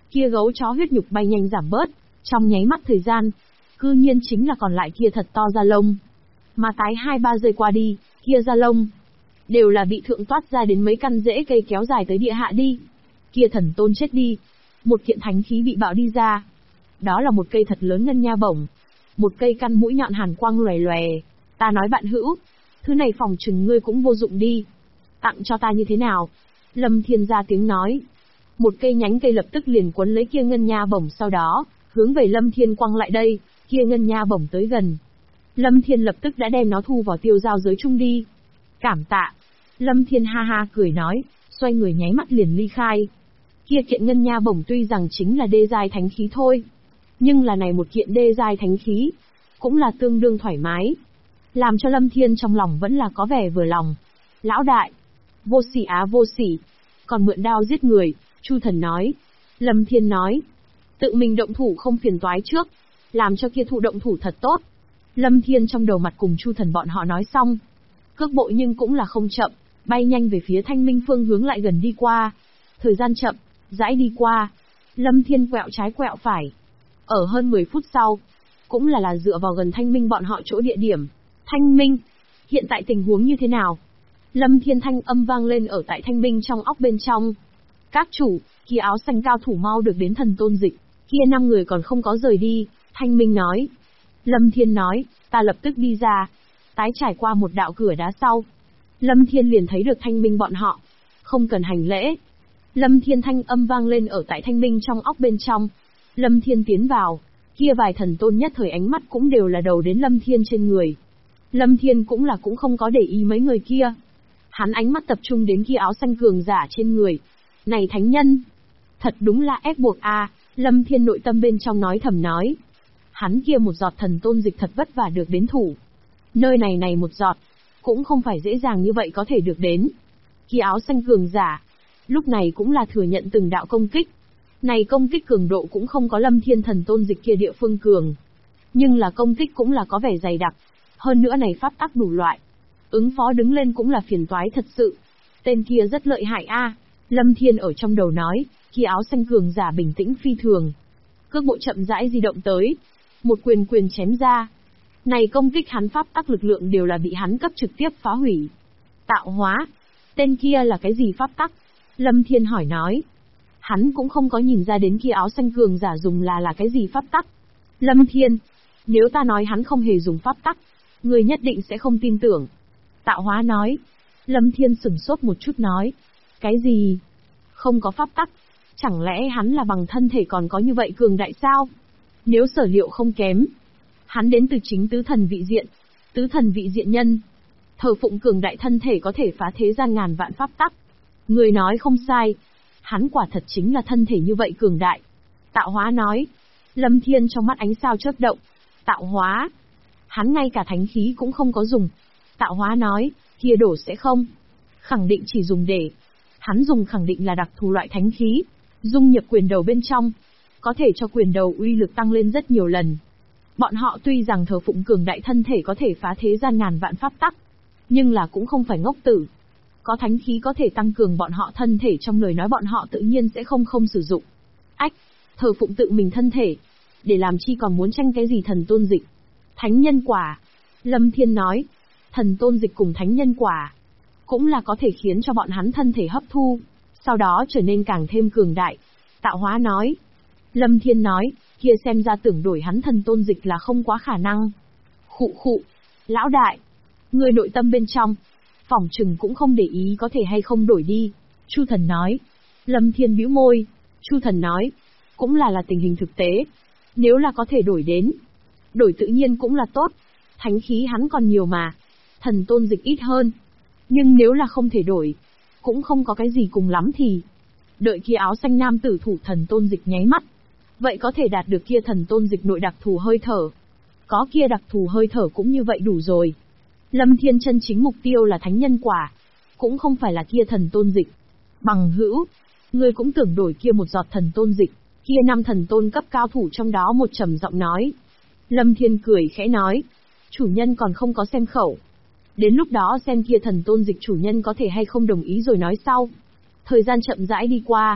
Kia gấu chó huyết nhục bay nhanh giảm bớt, trong nháy mắt thời gian, cư nhiên chính là còn lại kia thật to da lông. Mà tái 2-3 giây qua đi, kia da lông đều là bị thượng toát ra đến mấy căn rễ cây kéo dài tới địa hạ đi. Kia thần tôn chết đi, một kiện thánh khí bị bạo đi ra. Đó là một cây thật lớn ngân nha bổng, một cây căn mũi nhọn hàn quang lòe lòe. Ta nói bạn hữu, thứ này phòng chừng ngươi cũng vô dụng đi. Tặng cho ta như thế nào? Lâm Thiên ra tiếng nói. Một cây nhánh cây lập tức liền quấn lấy kia ngân nha bổng, sau đó hướng về Lâm Thiên quăng lại đây. Kia ngân nha bổng tới gần, Lâm Thiên lập tức đã đem nó thu vào tiêu giao giới chung đi. Cảm tạ. Lâm Thiên ha ha cười nói, xoay người nháy mắt liền ly khai. Kia kiện ngân nha bổng tuy rằng chính là đê giai thánh khí thôi, nhưng là này một kiện đê giai thánh khí, cũng là tương đương thoải mái, làm cho Lâm Thiên trong lòng vẫn là có vẻ vừa lòng. Lão đại, vô sỉ á vô sỉ, còn mượn đao giết người, Chu Thần nói. Lâm Thiên nói, tự mình động thủ không phiền toái trước, làm cho kia thụ động thủ thật tốt. Lâm Thiên trong đầu mặt cùng Chu Thần bọn họ nói xong, cước bộ nhưng cũng là không chậm, bay nhanh về phía Thanh Minh phương hướng lại gần đi qua. Thời gian chậm, rãi đi qua, Lâm Thiên quẹo trái quẹo phải. Ở hơn 10 phút sau, cũng là dựa vào gần Thanh Minh bọn họ chỗ địa điểm. Thanh Minh, hiện tại tình huống như thế nào? Lâm Thiên thanh âm vang lên ở tại Thanh Minh trong óc bên trong. Các chủ, kia áo xanh cao thủ mau được đến thần tôn dịch, kia 5 người còn không có rời đi, Thanh Minh nói. Lâm Thiên nói, ta lập tức đi ra. Tái trải qua một đạo cửa đá sau, Lâm Thiên liền thấy được Thanh Minh bọn họ. Không cần hành lễ. Lâm Thiên thanh âm vang lên ở tại Thanh Minh trong óc bên trong. Lâm Thiên tiến vào, kia vài thần tôn nhất thời ánh mắt cũng đều là đầu đến Lâm Thiên trên người. Lâm Thiên cũng không có để ý mấy người kia. Hắn ánh mắt tập trung đến kia áo xanh cường giả trên người. Này thánh nhân, thật đúng là ép buộc a. Lâm Thiên nội tâm bên trong nói thầm nói. Hắn kia một giọt thần tôn dịch thật vất vả được đến thủ. Nơi này một giọt, cũng không phải dễ dàng như vậy có thể được đến. Kia áo xanh cường giả, lúc này cũng là thừa nhận từng đạo công kích. Này công kích cường độ cũng không có Lâm Thiên thần tôn dịch kia địa phương cường. Nhưng là công kích cũng là có vẻ dày đặc. Hơn nữa này pháp tắc đủ loại. Ứng phó đứng lên cũng là phiền toái thật sự. Tên kia rất lợi hại a. Lâm Thiên ở trong đầu nói, kia áo xanh cường giả bình tĩnh phi thường. Cước bộ chậm rãi di động tới. Một quyền chém ra. Này công kích hắn pháp tắc lực lượng đều là bị hắn cấp trực tiếp phá hủy. Tạo hóa. Tên kia là cái gì pháp tắc? Lâm Thiên hỏi nói. Hắn cũng không có nhìn ra đến kia áo xanh cường giả dùng là cái gì pháp tắc. Lâm Thiên, nếu ta nói hắn không hề dùng pháp tắc, người nhất định sẽ không tin tưởng. Tạo hóa nói. Lâm Thiên sửng sốt một chút nói. Cái gì? Không có pháp tắc? Chẳng lẽ hắn là bằng thân thể còn có như vậy cường đại sao? Nếu sở liệu không kém, hắn đến từ chính tứ thần vị diện. Tứ thần vị diện nhân, thờ phụng cường đại thân thể có thể phá thế gian ngàn vạn pháp tắc. Người nói không sai, hắn quả thật chính là thân thể như vậy cường đại. Tạo hóa nói. Lâm Thiên trong mắt ánh sao chớp động. Tạo hóa? Hắn ngay cả thánh khí cũng không có dùng. Tạo hóa nói, kia đổ sẽ không. Khẳng định chỉ dùng để. Hắn dùng khẳng định là đặc thù loại thánh khí, dung nhập quyền đầu bên trong, có thể cho quyền đầu uy lực tăng lên rất nhiều lần. Bọn họ tuy rằng thờ phụng cường đại thân thể có thể phá thế gian ngàn vạn pháp tắc, nhưng là cũng không phải ngốc tử. Có thánh khí có thể tăng cường bọn họ thân thể trong lời nói bọn họ tự nhiên sẽ không sử dụng. Ách, thờ phụng tự mình thân thể, để làm chi còn muốn tranh cái gì thần tôn dịch. Thánh nhân quả. Lâm Thiên nói, thần tôn dịch cùng thánh nhân quả, cũng là có thể khiến cho bọn hắn thân thể hấp thu, sau đó trở nên càng thêm cường đại. Tạo hóa nói. Lâm Thiên nói, kia xem ra tưởng đổi hắn thần tôn dịch là không quá khả năng. Khụ, lão đại, người nội tâm bên trong, phỏng chừng cũng không để ý có thể hay không đổi đi. Chu Thần nói. Lâm Thiên bĩu môi. Chu Thần nói, cũng là tình hình thực tế. Nếu là có thể đổi đến, đổi tự nhiên cũng là tốt. Thánh khí hắn còn nhiều mà, thần tôn dịch ít hơn. Nhưng nếu là không thể đổi, cũng không có cái gì cùng lắm thì đợi kia áo xanh nam tử thủ thần tôn dịch nháy mắt, vậy có thể đạt được kia thần tôn dịch nội đặc thù hơi thở. Có kia đặc thù hơi thở cũng như vậy đủ rồi. Lâm Thiên chân chính mục tiêu là thánh nhân quả, cũng không phải là kia thần tôn dịch. Bằng hữu, ngươi cũng tưởng đổi kia một giọt thần tôn dịch. Kia 5 thần tôn cấp cao thủ trong đó một trầm giọng nói. Lâm Thiên cười khẽ nói, chủ nhân còn không có xem khẩu. Đến lúc đó xem kia thần tôn dịch chủ nhân có thể hay không đồng ý rồi nói sau. Thời gian chậm rãi đi qua.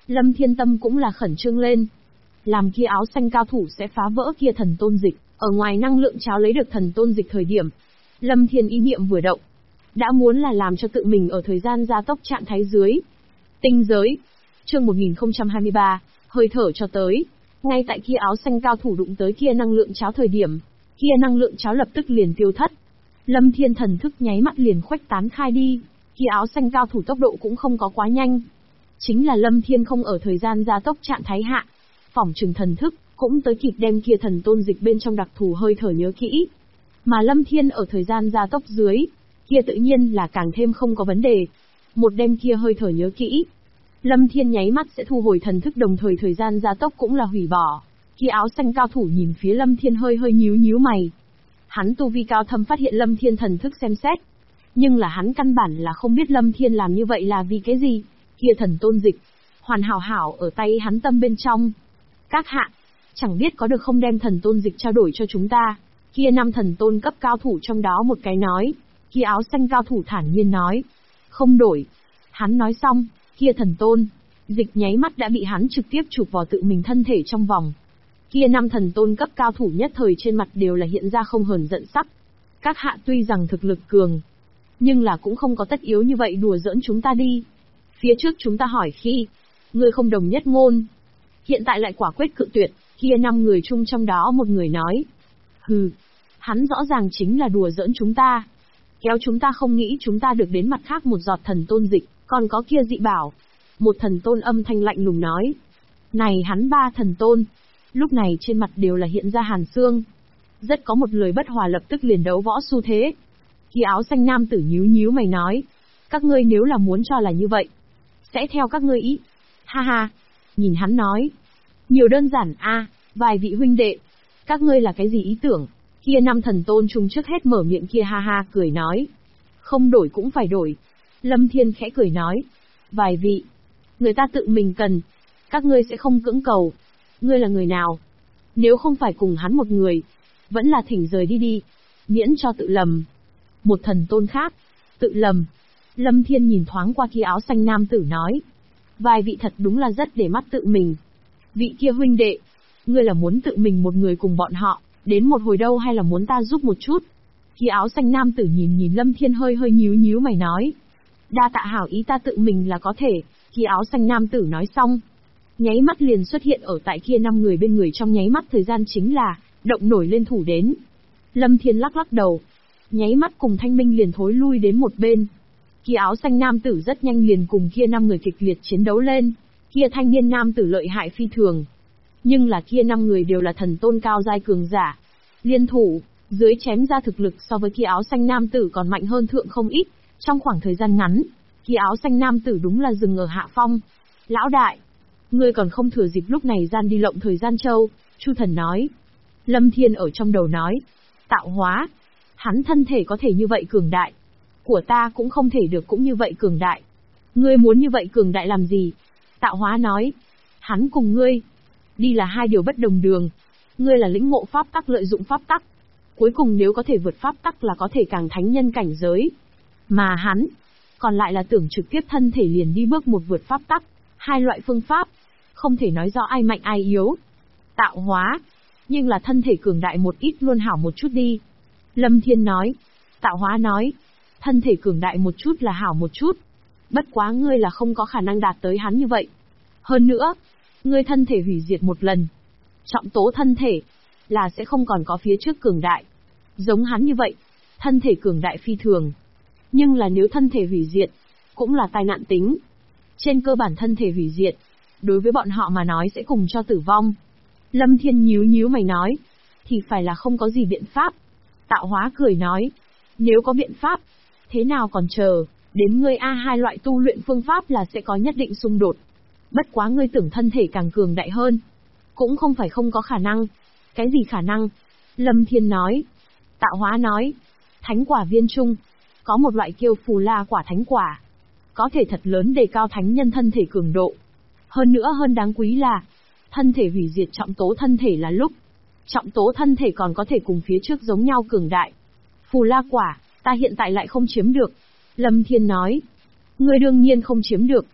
Lâm Thiên tâm cũng là khẩn trương lên. Làm kia áo xanh cao thủ sẽ phá vỡ kia thần tôn dịch, ở ngoài năng lượng cháo lấy được thần tôn dịch thời điểm. Lâm Thiên ý niệm vừa động, đã muốn là làm cho tự mình ở thời gian gia tốc trạng thái dưới. Tinh giới. Chương 1023, hơi thở cho tới. Ngay tại kia áo xanh cao thủ đụng tới kia năng lượng cháo thời điểm, kia năng lượng cháo lập tức liền tiêu thất. Lâm Thiên thần thức nháy mắt liền khuếch tán khai đi, kia áo xanh cao thủ tốc độ cũng không có quá nhanh. Chính là Lâm Thiên không ở thời gian gia tốc trạng thái hạ, phỏng trừng thần thức cũng tới kịp đem kia thần tôn dịch bên trong đặc thù hơi thở nhớ kỹ. Mà Lâm Thiên ở thời gian gia tốc dưới, kia tự nhiên là càng thêm không có vấn đề. Một đêm kia hơi thở nhớ kỹ, Lâm Thiên nháy mắt sẽ thu hồi thần thức, đồng thời thời gian gia tốc cũng là hủy bỏ. Kia áo xanh cao thủ nhìn phía Lâm Thiên hơi nhíu mày. Hắn tu vi cao thâm phát hiện Lâm Thiên thần thức xem xét, nhưng là hắn căn bản là không biết Lâm Thiên làm như vậy là vì cái gì. Kia thần tôn dịch, hoàn hảo ở tay hắn tâm bên trong. Các hạ, chẳng biết có được không đem thần tôn dịch trao đổi cho chúng ta. Kia 5 thần tôn cấp cao thủ trong đó một cái nói. Kia áo xanh cao thủ thản nhiên nói. Không đổi. Hắn nói xong, kia thần tôn dịch nháy mắt đã bị hắn trực tiếp chụp vào tự mình thân thể trong vòng. Kia 5 thần tôn cấp cao thủ nhất thời trên mặt đều là hiện ra không hờn giận sắc. Các hạ tuy rằng thực lực cường, nhưng là cũng không có tất yếu như vậy đùa giỡn chúng ta đi. Phía trước chúng ta hỏi khi, ngươi không đồng nhất ngôn. Hiện tại lại quả quyết cự tuyệt, kia 5 người chung trong đó một người nói. Hừ, hắn rõ ràng chính là đùa giỡn chúng ta. Kéo chúng ta không nghĩ chúng ta được đến mặt khác một giọt thần tôn dịch, còn có kia dị bảo. Một thần tôn âm thanh lạnh lùng nói. Này hắn 3 thần tôn, lúc này trên mặt đều là hiện ra hàn xương. Rất có một lời bất hòa lập tức liền đấu võ xu thế. Kia áo xanh nam tử nhíu mày nói. Các ngươi nếu là muốn cho là như vậy, sẽ theo các ngươi ý. Ha ha, nhìn hắn nói. Nhiều đơn giản a, vài vị huynh đệ. Các ngươi là cái gì ý tưởng? Kia 5 thần tôn chung trước hết mở miệng kia ha ha cười nói. Không đổi cũng phải đổi. Lâm Thiên khẽ cười nói. Vài vị, người ta tự mình cần, các ngươi sẽ không cưỡng cầu. Ngươi là người nào? Nếu không phải cùng hắn một người, vẫn là thỉnh rời đi, miễn cho tự lầm. Một thần tôn khác, tự lầm. Lâm Thiên nhìn thoáng qua kia áo xanh nam tử nói. Vài vị thật đúng là rất để mắt tự mình. Vị kia huynh đệ, ngươi là muốn tự mình một người cùng bọn họ, đến một hồi đâu hay là muốn ta giúp một chút? Kia áo xanh nam tử nhìn Lâm Thiên hơi nhíu mày nói. Đa tạ hảo ý, ta tự mình là có thể. Kia áo xanh nam tử nói xong, nháy mắt liền xuất hiện ở tại kia 5 người bên người, trong nháy mắt thời gian chính là động nổi lên thủ đến. Lâm Thiên lắc đầu, nháy mắt cùng Thanh Minh liền thối lui đến một bên. Kia áo xanh nam tử rất nhanh liền cùng kia 5 người kịch liệt chiến đấu lên. Kia thanh niên nam tử lợi hại phi thường, nhưng là kia 5 người đều là thần tôn cao giai cường giả. Liên thủ, dưới chém ra thực lực so với kia áo xanh nam tử còn mạnh hơn thượng không ít. Trong khoảng thời gian ngắn, kia áo xanh nam tử đúng là dừng ở hạ phong. Lão đại, ngươi còn không thừa dịp lúc này gian đi lộng thời gian châu, Chu thần nói. Lâm Thiên ở trong đầu nói. Tạo hóa, hắn thân thể có thể như vậy cường đại, của ta cũng không thể được cũng như vậy cường đại. Ngươi muốn như vậy cường đại làm gì? Tạo hóa nói. Hắn cùng ngươi đi là hai điều bất đồng đường. Ngươi là lĩnh ngộ pháp tắc, lợi dụng pháp tắc, cuối cùng nếu có thể vượt pháp tắc là có thể càng thánh nhân cảnh giới. Mà hắn, còn lại là tưởng trực tiếp thân thể liền đi bước một vượt pháp tắc. Hai loại phương pháp, không thể nói rõ ai mạnh ai yếu. Tạo hóa, nhưng là thân thể cường đại một ít luôn hảo một chút đi. Lâm Thiên nói. Tạo hóa nói. Thân thể cường đại một chút là hảo một chút. Bất quá ngươi là không có khả năng đạt tới hắn như vậy. Hơn nữa, ngươi thân thể hủy diệt một lần, trọng tố thân thể, là sẽ không còn có phía trước cường đại. Giống hắn như vậy, thân thể cường đại phi thường. Nhưng là nếu thân thể hủy diệt, cũng là tai nạn tính. Trên cơ bản thân thể hủy diệt, đối với bọn họ mà nói sẽ cùng cho tử vong. Lâm Thiên nhíu mày nói. Thì phải là không có gì biện pháp. Tạo hóa cười nói. Nếu có biện pháp, thế nào còn chờ, đến ngươi hai loại tu luyện phương pháp là sẽ có nhất định xung đột. Bất quá ngươi tưởng thân thể càng cường đại hơn, cũng không phải không có khả năng. Cái gì khả năng? Lâm Thiên nói. Tạo hóa nói. Thánh quả viên trung, có một loại kêu phù la quả thánh quả, có thể thật lớn đề cao thánh nhân thân thể cường độ. Hơn nữa hơn đáng quý là, thân thể hủy diệt trọng tố thân thể là lúc, trọng tố thân thể còn có thể cùng phía trước giống nhau cường đại. Phù la quả, ta hiện tại lại không chiếm được. Lâm Thiên nói. Ngươi đương nhiên không chiếm được.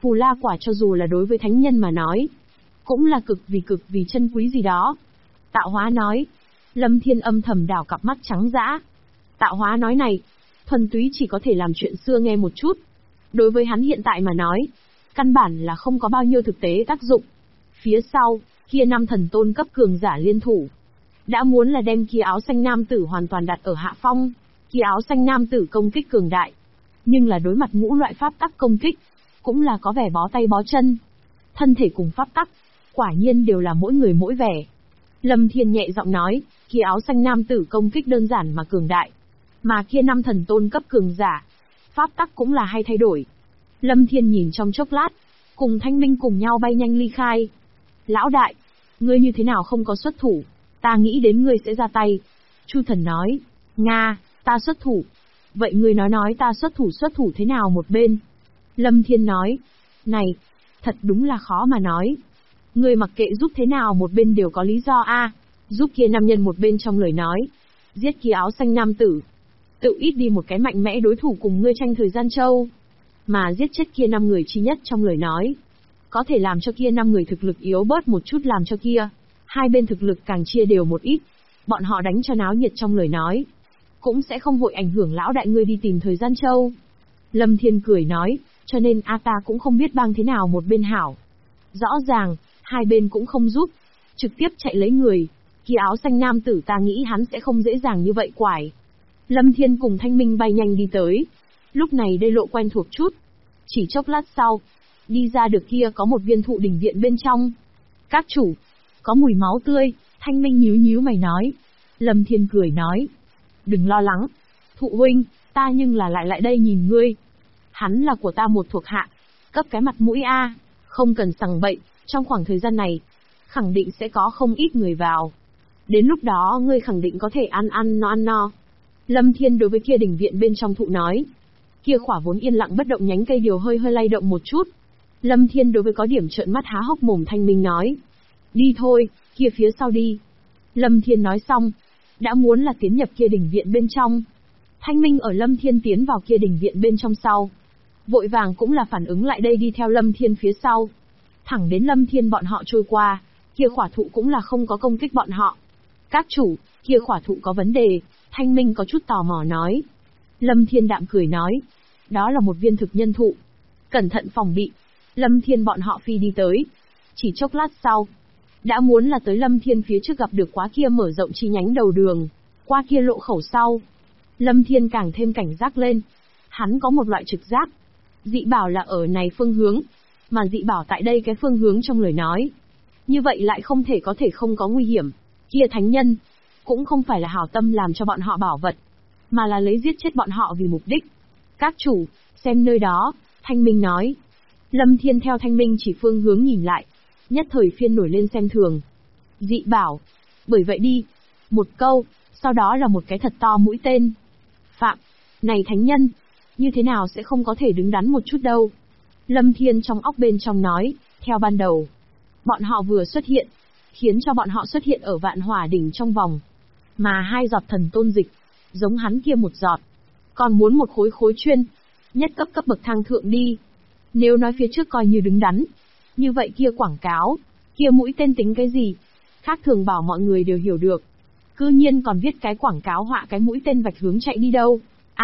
Phù La quả cho dù là đối với thánh nhân mà nói, cũng là cực vì chân quý gì đó. Tạo Hóa nói. Lâm Thiên âm thầm đảo cặp mắt trắng dã. Tạo Hóa nói này, thuần túy chỉ có thể làm chuyện xưa nghe một chút. Đối với hắn hiện tại mà nói, căn bản là không có bao nhiêu thực tế tác dụng. Phía sau, kia 5 thần tôn cấp cường giả liên thủ. Đã muốn là đem kia áo xanh nam tử hoàn toàn đặt ở hạ phong, kia áo xanh nam tử công kích cường đại. Nhưng là đối mặt ngũ loại pháp tắc công kích, cũng là có vẻ bó tay bó chân. Thân thể cùng pháp tắc, quả nhiên đều là mỗi người mỗi vẻ. Lâm Thiên nhẹ giọng nói, kia áo xanh nam tử công kích đơn giản mà cường đại. Mà kia 5 thần tôn cấp cường giả, pháp tắc cũng là hay thay đổi. Lâm Thiên nhìn trong chốc lát, cùng Thanh Minh cùng nhau bay nhanh ly khai. Lão đại, ngươi như thế nào không có xuất thủ, ta nghĩ đến ngươi sẽ ra tay. Chu Thần nói, Nga, ta xuất thủ. Vậy ngươi nói ta xuất thủ thế nào một bên? Lâm Thiên nói, này, thật đúng là khó mà nói. Ngươi mặc kệ giúp thế nào một bên đều có lý do a. Giúp kia nam nhân một bên trong lời nói, giết kia áo xanh nam tử, tự ít đi một cái mạnh mẽ đối thủ cùng ngươi tranh thời gian châu. Mà giết chết kia 5 người chi nhất trong lời nói, có thể làm cho kia 5 người thực lực yếu bớt một chút, làm cho kia hai bên thực lực càng chia đều một ít. Bọn họ đánh cho náo nhiệt trong lời nói, cũng sẽ không vội ảnh hưởng lão đại ngươi đi tìm thời gian châu. Lâm Thiên cười nói, cho nên ta cũng không biết bang thế nào một bên hảo. Rõ ràng, hai bên cũng không giúp, trực tiếp chạy lấy người. Kia áo xanh nam tử ta nghĩ hắn sẽ không dễ dàng như vậy quải. Lâm Thiên cùng Thanh Minh bay nhanh đi tới. Lúc này đây lộ quen thuộc chút. Chỉ chốc lát sau, đi ra được kia có một viên thụ đỉnh viện bên trong. Các chủ, có mùi máu tươi. Thanh Minh nhíu mày nói. Lâm Thiên cười nói, đừng lo lắng, thụ huynh, ta nhưng là lại đây nhìn ngươi. Hắn là của ta một thuộc hạ, cấp cái mặt mũi a, không cần sằng bậy, trong khoảng thời gian này, khẳng định sẽ có không ít người vào. Đến lúc đó ngươi khẳng định có thể ăn no. Lâm Thiên đối với kia đỉnh viện bên trong thụ nói. Kia khỏa vốn yên lặng bất động nhánh cây điều hơi lay động một chút. Lâm Thiên đối với có điểm trợn mắt há hốc mồm Thanh Minh nói. Đi thôi, kia phía sau đi. Lâm Thiên nói xong, đã muốn là tiến nhập kia đỉnh viện bên trong. Thanh Minh ở Lâm Thiên tiến vào kia đỉnh viện bên trong sau, vội vàng cũng là phản ứng lại đây đi theo Lâm Thiên phía sau. Thẳng đến Lâm Thiên bọn họ trôi qua, kia khỏa thụ cũng là không có công kích bọn họ. Các chủ, kia khỏa thụ có vấn đề, Thanh Minh có chút tò mò nói. Lâm Thiên đạm cười nói, đó là một viên thực nhân thụ. Cẩn thận phòng bị. Lâm Thiên bọn họ phi đi tới. Chỉ chốc lát sau, đã muốn là tới Lâm Thiên phía trước gặp được quá kia mở rộng chi nhánh đầu đường, qua kia lộ khẩu sau. Lâm Thiên càng thêm cảnh giác lên. Hắn có một loại trực giác. Dị bảo là ở này phương hướng, mà dị bảo tại đây cái phương hướng trong lời nói. Như vậy lại không thể không có nguy hiểm. Kia thánh nhân, cũng không phải là hảo tâm làm cho bọn họ bảo vật, mà là lấy giết chết bọn họ vì mục đích. Các chủ, xem nơi đó, Thanh Minh nói. Lâm Thiên theo Thanh Minh chỉ phương hướng nhìn lại, nhất thời phiên nổi lên xem thường. Dị bảo, bởi vậy đi. Một câu, sau đó là một cái thật to mũi tên. Phạm, này thánh nhân, như thế nào sẽ không có thể đứng đắn một chút đâu. Lâm Thiên trong óc bên trong nói, theo ban đầu, bọn họ vừa xuất hiện, khiến cho bọn họ xuất hiện ở Vạn Hỏa đỉnh trong vòng. Mà 2 giọt thần tôn dịch, giống hắn kia 1 giọt, còn muốn một khối chuyên, nhất cấp bậc thang thượng đi. Nếu nói phía trước coi như đứng đắn, như vậy kia quảng cáo, kia mũi tên tính cái gì? Khác thường bảo mọi người đều hiểu được. Cư nhiên còn viết cái quảng cáo họa cái mũi tên vạch hướng chạy đi đâu.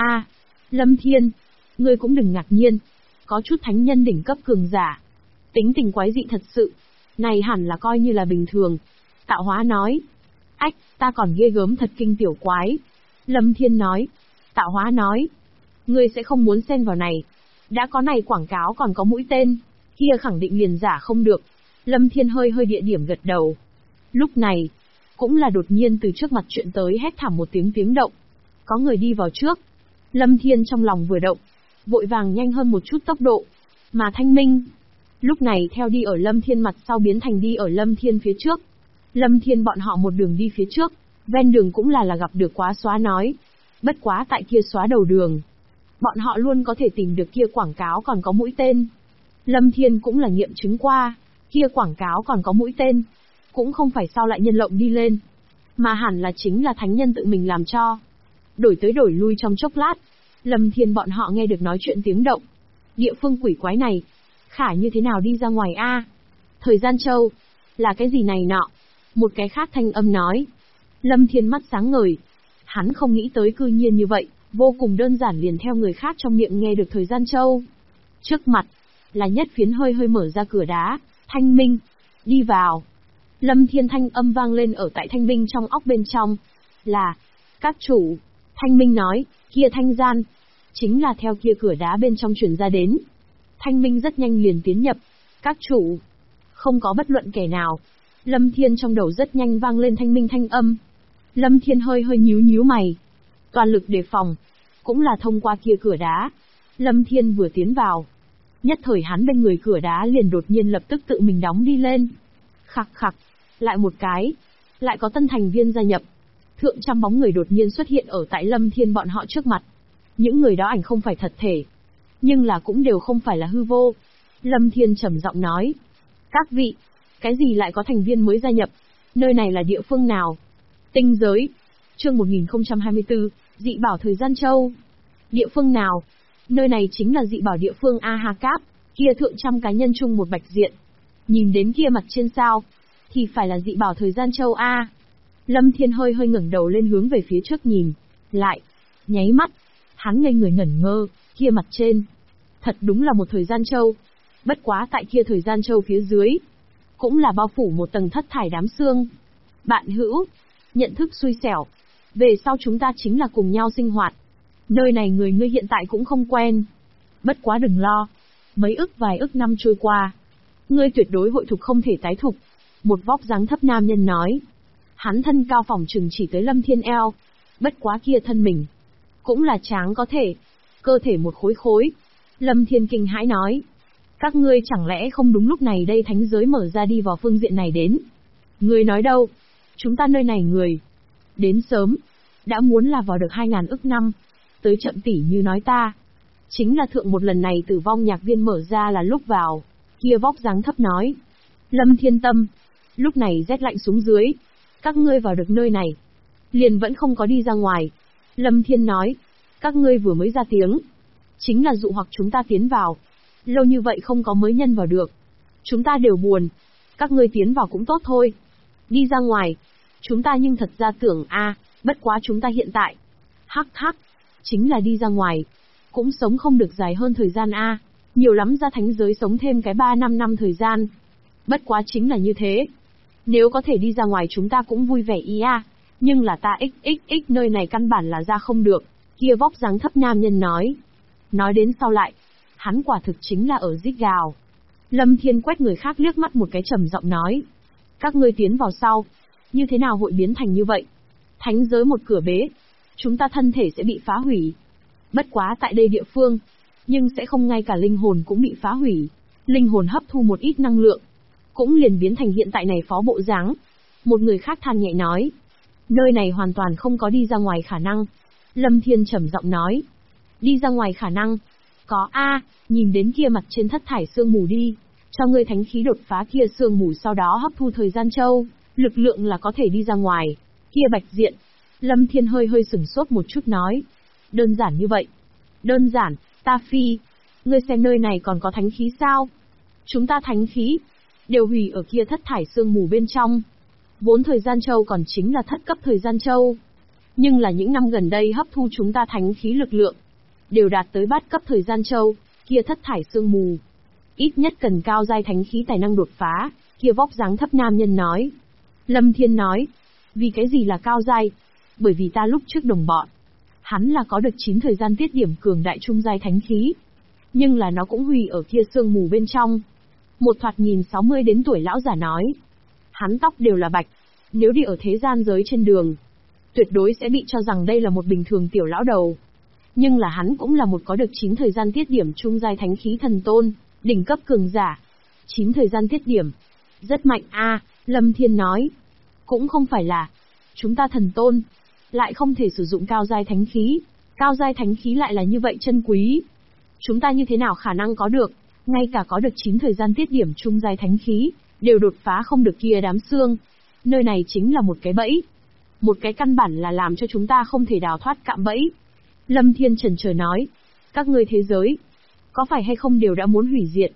Lâm Thiên, ngươi cũng đừng ngạc nhiên, có chút thánh nhân đỉnh cấp cường giả, tính tình quái dị thật sự, này hẳn là coi như là bình thường. Tạo Hóa nói, ách, ta còn ghê gớm thật kinh tiểu quái. Lâm Thiên nói, Tạo Hóa nói, ngươi sẽ không muốn xen vào này, đã có này quảng cáo còn có mũi tên, kia khẳng định liền giả không được. Lâm Thiên hơi địa điểm gật đầu. Lúc này, cũng là đột nhiên từ trước mặt chuyện tới hét thảm một tiếng động. Có người đi vào trước. Lâm Thiên trong lòng vừa động, vội vàng nhanh hơn một chút tốc độ. Mà Thanh Minh, lúc này theo đi ở Lâm Thiên mặt sau biến thành đi ở Lâm Thiên phía trước. Lâm Thiên bọn họ một đường đi phía trước, ven đường cũng là gặp được quá xóa nói. Bất quá tại kia xóa đầu đường, bọn họ luôn có thể tìm được kia quảng cáo còn có mũi tên. Lâm Thiên cũng là nghiệm chứng qua, kia quảng cáo còn có mũi tên, cũng không phải sao lại nhân lộng đi lên, mà hẳn là chính là thánh nhân tự mình làm cho. Đổi tới đổi lui trong chốc lát, Lâm Thiên bọn họ nghe được nói chuyện tiếng động. Địa phương quỷ quái này, Khả như thế nào đi ra ngoài a? Thời gian châu, là cái gì này nọ? Một cái khác thanh âm nói. Lâm Thiên mắt sáng ngời. Hắn không nghĩ tới cư nhiên như vậy, vô cùng đơn giản liền theo người khác trong miệng nghe được thời gian châu. Trước mặt, là nhất phiến hơi hơi mở ra cửa đá, Thanh Minh, đi vào. Lâm Thiên thanh âm vang lên ở tại Thanh Minh trong óc bên trong. Là, các chủ. Thanh Minh nói, kia thanh gian, chính là theo kia cửa đá bên trong truyền ra đến. Thanh Minh rất nhanh liền tiến nhập. Các chủ, không có bất luận kẻ nào. Lâm Thiên trong đầu rất nhanh vang lên Thanh Minh thanh âm. Lâm Thiên hơi hơi nhíu mày. Toàn lực đề phòng. Cũng là thông qua kia cửa đá. Lâm Thiên vừa tiến vào. Nhất thời hắn bên người cửa đá liền đột nhiên lập tức tự mình đóng đi lên. Khặc khặc. Lại một cái. Lại có tân thành viên gia nhập. Thượng trăm bóng người đột nhiên xuất hiện ở tại Lâm Thiên bọn họ trước mặt. Những người đó ảnh không phải thật thể. Nhưng là cũng đều không phải là hư vô. Lâm Thiên trầm giọng nói. Các vị. Cái gì lại có thành viên mới gia nhập? Nơi này là địa phương nào? Tinh giới. Chương 1024, dị bảo thời gian châu. Địa phương nào? Nơi này chính là dị bảo địa phương A-ha Cáp, kia thượng trăm cá nhân chung một bạch diện. Nhìn đến kia mặt trên sao, thì phải là dị bảo thời gian châu A. Lâm Thiên hơi hơi ngẩng đầu lên hướng về phía trước nhìn. Lại, nháy mắt, hắn ngây người ngẩn ngơ, kia mặt trên. Thật đúng là một thời gian châu. Bất quá tại kia thời gian châu phía dưới, cũng là bao phủ một tầng thất thải đám xương. Bạn hữu, nhận thức xui xẻo. Về sau chúng ta chính là cùng nhau sinh hoạt. Nơi này người ngươi hiện tại cũng không quen. Bất quá đừng lo. Mấy vài ức năm trôi qua. Ngươi tuyệt đối hội thục không thể tái thục. Một vóc dáng thấp nam nhân nói. Hắn thân cao phỏng chừng chỉ tới Lâm Thiên eo. Bất quá kia thân mình. Cũng là tráng có thể. Cơ thể một khối khối. Lâm Thiên kinh hãi nói. Các ngươi chẳng lẽ không đúng lúc này đây thánh giới mở ra đi vào phương diện này đến. Ngươi nói đâu? Chúng ta nơi này người. Đến sớm. Đã muốn là vào được 2000 ức năm. Tới chậm tỉ như nói ta. Chính là thượng một lần này tử vong nhạc viên mở ra là lúc vào. Kia vóc dáng thấp nói. Lâm Thiên tâm. Lúc này rét lạnh xuống dưới. Các ngươi vào được nơi này. Liền vẫn không có đi ra ngoài. Lâm Thiên nói. Các ngươi vừa mới ra tiếng. Chính là dụ hoặc chúng ta tiến vào. Lâu như vậy không có mới nhân vào được. Chúng ta đều buồn. Các ngươi tiến vào cũng tốt thôi. Đi ra ngoài. Chúng ta nhưng thật ra tưởng bất quá chúng ta hiện tại. Hắc hắc. Chính là đi ra ngoài. Cũng sống không được dài hơn thời gian nhiều lắm ra thánh giới sống thêm cái 3-5 năm thời gian. Bất quá chính là như thế. Nếu có thể đi ra ngoài chúng ta cũng vui vẻ nhưng là ta xxx nơi này căn bản là ra không được. Kia vóc dáng thấp nam nhân nói. Nói đến sau lại. Hắn quả thực chính là ở rít gào. Lâm Thiên quét người khác liếc mắt một cái trầm giọng nói. Các ngươi tiến vào sau. Như thế nào hội biến thành như vậy? Thánh giới một cửa bế. Chúng ta thân thể sẽ bị phá hủy. Bất quá tại đây địa phương. Nhưng sẽ không ngay cả linh hồn cũng bị phá hủy. Linh hồn hấp thu một ít năng lượng. Cũng liền biến thành hiện tại này phó bộ dáng. Một người khác than nhẹ nói. Nơi này hoàn toàn không có đi ra ngoài khả năng. Lâm Thiên trầm giọng nói. Đi ra ngoài khả năng. Có nhìn đến kia mặt trên thất thải sương mù đi. Cho ngươi thánh khí đột phá kia sương mù sau đó hấp thu thời gian châu. Lực lượng là có thể đi ra ngoài. Kia bạch diện. Lâm Thiên hơi hơi sửng sốt một chút nói. Đơn giản như vậy. Đơn giản, ta phi. Ngươi xem nơi này còn có thánh khí sao? Chúng ta thánh khí. Đều hủy ở kia thất thải sương mù bên trong. Vốn thời gian châu còn chính là thất cấp thời gian châu. Nhưng là những năm gần đây hấp thu chúng ta thánh khí lực lượng. Đều đạt tới bát cấp thời gian châu, kia thất thải sương mù. Ít nhất cần cao giai thánh khí tài năng đột phá, kia vóc dáng thấp nam nhân nói. Lâm Thiên nói. Vì cái gì là cao giai? Bởi vì ta lúc trước đồng bọn. Hắn là có được 9 thời gian tiết điểm cường đại trung giai thánh khí. Nhưng là nó cũng hủy ở kia sương mù bên trong. Một thoạt nhìn 60 đến tuổi lão giả nói. Hắn tóc đều là bạch. Nếu đi ở thế gian giới trên đường, tuyệt đối sẽ bị cho rằng đây là một bình thường tiểu lão đầu. Nhưng là hắn cũng là một có được 9 thời gian tiết điểm trung giai thánh khí thần tôn, đỉnh cấp cường giả. 9 thời gian tiết điểm. Rất mạnh Lâm Thiên nói. Cũng không phải là. Chúng ta thần tôn. Lại không thể sử dụng cao giai thánh khí. Cao giai thánh khí lại là như vậy chân quý. Chúng ta như thế nào khả năng có được. Ngay cả có được 9 thời gian tiết điểm trung giai thánh khí. Đều đột phá không được kia đám xương. Nơi này chính là một cái bẫy. Một cái căn bản là làm cho chúng ta không thể đào thoát cạm bẫy. Lâm Thiên chần chờ nói. Các ngươi thế giới. Có phải hay không đều đã muốn hủy diệt.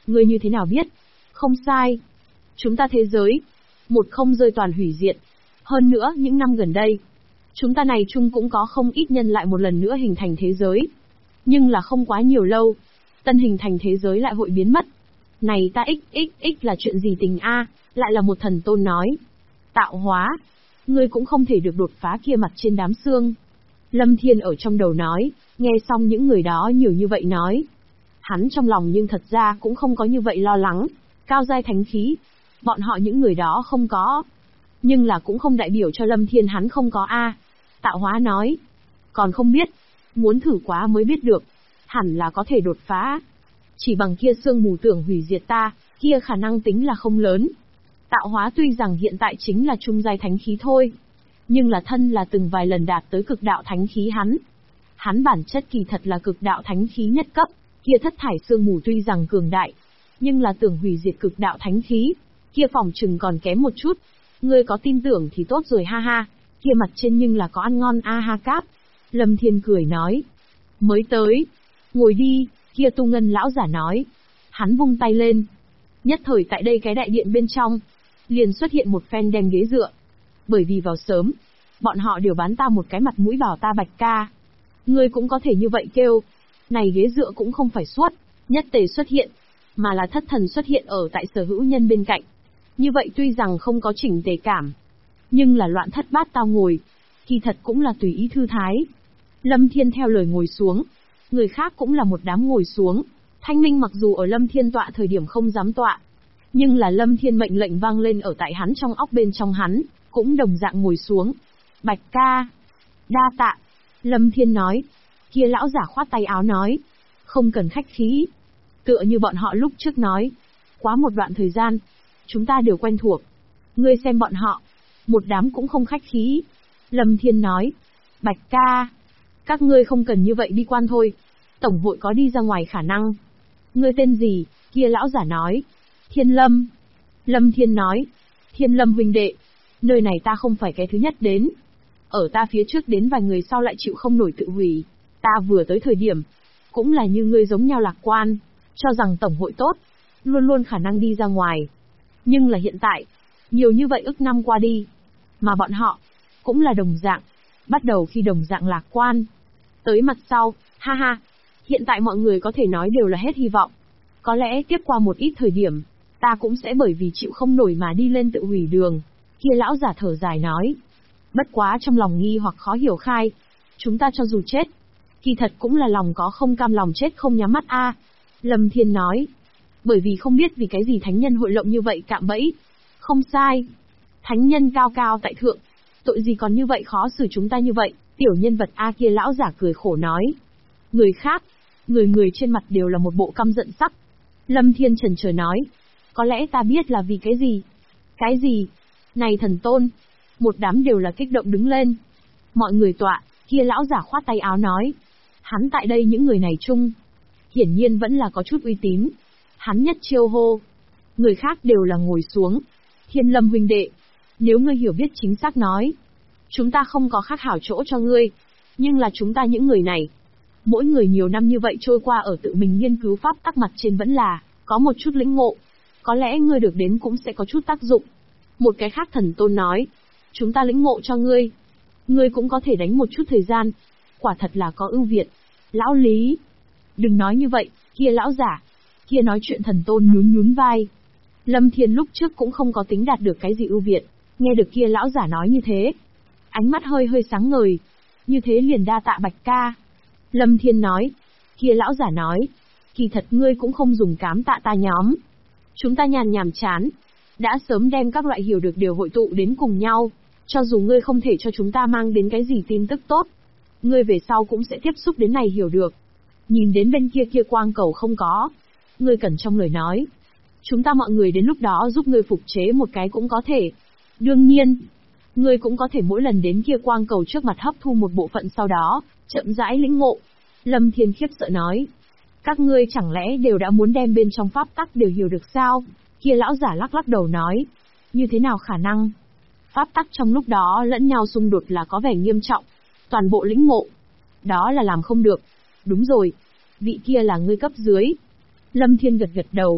Ngươi như thế nào biết? Không sai. Chúng ta thế giới, một không rơi toàn hủy diệt. Hơn nữa, những năm gần đây, chúng ta này chung cũng có không ít nhân lại một lần nữa hình thành thế giới. Nhưng là không quá nhiều lâu, tân hình thành thế giới lại hội biến mất. Này ta xxx là chuyện gì tình a? Lại là một thần tôn nói. Tạo hóa, ngươi cũng không thể được đột phá kia mặt trên đám xương. Lâm Thiên ở trong đầu nói, nghe xong những người đó nhiều như vậy nói. Hắn trong lòng nhưng thật ra cũng không có như vậy lo lắng, cao giai thánh khí. Bọn họ những người đó không có. Nhưng là cũng không đại biểu cho Lâm Thiên hắn không có a. Tạo hóa nói, còn không biết, muốn thử quá mới biết được, hẳn là có thể đột phá. Chỉ bằng kia sương mù tưởng hủy diệt ta, kia khả năng tính là không lớn. Tạo hóa tuy rằng hiện tại chính là trung giai thánh khí thôi, nhưng là thân là từng vài lần đạt tới cực đạo thánh khí hắn. Hắn bản chất kỳ thật là cực đạo thánh khí nhất cấp, kia thất thải sương mù tuy rằng cường đại, nhưng là tưởng hủy diệt cực đạo thánh khí, kia phòng chừng còn kém một chút. Ngươi có tin tưởng thì tốt rồi ha ha, kia mặt trên nhưng là có ăn ngon a ha cáp. Lâm Thiên cười nói, mới tới, ngồi đi, kia Tu Ngân lão giả nói. Hắn vung tay lên, nhất thời tại đây cái đại điện bên trong, liền xuất hiện một phen đem ghế dựa. Bởi vì vào sớm, bọn họ đều bán ta một cái mặt mũi bảo ta Bạch ca. Ngươi cũng có thể như vậy kêu. Này ghế dựa cũng không phải suốt, nhất tề xuất hiện, mà là thất thần xuất hiện ở tại sở hữu nhân bên cạnh. Như vậy tuy rằng không có chỉnh tề cảm, nhưng là loạn thất bát tao ngồi, kỳ thật cũng là tùy ý thư thái. Lâm Thiên theo lời ngồi xuống, người khác cũng là một đám ngồi xuống. Thanh Minh mặc dù ở Lâm Thiên tọa thời điểm không dám tọa, nhưng là Lâm Thiên mệnh lệnh vang lên ở tại hắn trong óc bên trong hắn, cũng đồng dạng ngồi xuống. Bạch ca, đa tạ. Lâm Thiên nói. Kia lão giả khoát tay áo nói, không cần khách khí. Tựa như bọn họ lúc trước nói, quá một đoạn thời gian, chúng ta đều quen thuộc. Ngươi xem bọn họ, một đám cũng không khách khí. Lâm Thiên nói, Bạch ca, các ngươi không cần như vậy đi quan thôi. Tổng hội có đi ra ngoài khả năng. Ngươi tên gì? Kia lão giả nói, Thiên Lâm. Lâm Thiên nói, Thiên Lâm huynh đệ, nơi này ta không phải cái thứ nhất đến. Ở ta phía trước đến vài người sau lại chịu không nổi tự hủy. Ta vừa tới thời điểm, cũng là như ngươi giống nhau lạc quan, cho rằng tổng hội tốt, luôn luôn khả năng đi ra ngoài. Nhưng là hiện tại, nhiều như vậy ức năm qua đi, mà bọn họ, cũng là đồng dạng, bắt đầu khi đồng dạng lạc quan. Tới mặt sau, ha ha, hiện tại mọi người có thể nói đều là hết hy vọng. Có lẽ tiếp qua một ít thời điểm, ta cũng sẽ bởi vì chịu không nổi mà đi lên tự hủy đường. Kia lão giả thở dài nói. Bất quá trong lòng nghi hoặc khó hiểu khai, chúng ta cho dù chết, kỳ thật cũng là lòng có không cam lòng chết không nhắm mắt a. Lâm Thiên nói. Bởi vì không biết vì cái gì thánh nhân hội lộng như vậy cạm bẫy. Không sai. Thánh nhân cao cao tại thượng, tội gì còn như vậy khó xử chúng ta như vậy, tiểu nhân vật a. Kia lão giả cười khổ nói. Người khác, người trên mặt đều là một bộ căm giận sắc. Lâm Thiên chần chờ nói. Có lẽ ta biết là vì cái gì. Cái gì? Này thần tôn. Một đám đều là kích động đứng lên. Mọi người tọa. Kia lão giả khoát tay áo nói. Hắn tại đây những người này chung, hiển nhiên vẫn là có chút uy tín. Hắn nhất chiêu hô, người khác đều là ngồi xuống. Thiên Lâm huynh đệ, nếu ngươi hiểu biết chính xác nói, chúng ta không có khác hảo chỗ cho ngươi. Nhưng là chúng ta những người này, mỗi người nhiều năm như vậy trôi qua ở tự mình nghiên cứu pháp tắc mặt trên vẫn là có một chút lĩnh ngộ. Có lẽ ngươi được đến cũng sẽ có chút tác dụng. Một cái khác thần tôn nói, chúng ta lĩnh ngộ cho ngươi, ngươi cũng có thể đánh một chút thời gian. Quả thật là có ưu việt. Lão Lý, đừng nói như vậy. Kia lão giả, kia nói chuyện thần tôn nhún vai. Lâm Thiên lúc trước cũng không có tính đạt được cái gì ưu việt, nghe được kia lão giả nói như thế, ánh mắt hơi sáng ngời. Như thế liền đa tạ Bạch ca. Lâm Thiên nói. Kia lão giả nói, kỳ thật ngươi cũng không dùng cám tạ ta nhóm. Chúng ta nhàm chán, đã sớm đem các loại hiểu được đều hội tụ đến cùng nhau. Cho dù ngươi không thể cho chúng ta mang đến cái gì tin tức tốt, ngươi về sau cũng sẽ tiếp xúc đến này hiểu được. Nhìn đến bên kia quang cầu không có, ngươi cẩn trong lời nói. Chúng ta mọi người đến lúc đó giúp ngươi phục chế một cái cũng có thể. Đương nhiên, ngươi cũng có thể mỗi lần đến kia quang cầu trước mặt hấp thu một bộ phận sau đó, chậm rãi lĩnh ngộ. Lâm Thiên khiếp sợ nói. Các ngươi chẳng lẽ đều đã muốn đem bên trong pháp tắc đều hiểu được sao? Kia lão giả lắc đầu nói. Như thế nào khả năng? Pháp tắc trong lúc đó lẫn nhau xung đột là có vẻ nghiêm trọng. Toàn bộ lĩnh ngộ, đó là làm không được. Đúng rồi, vị kia là ngươi cấp dưới. Lâm Thiên gật đầu.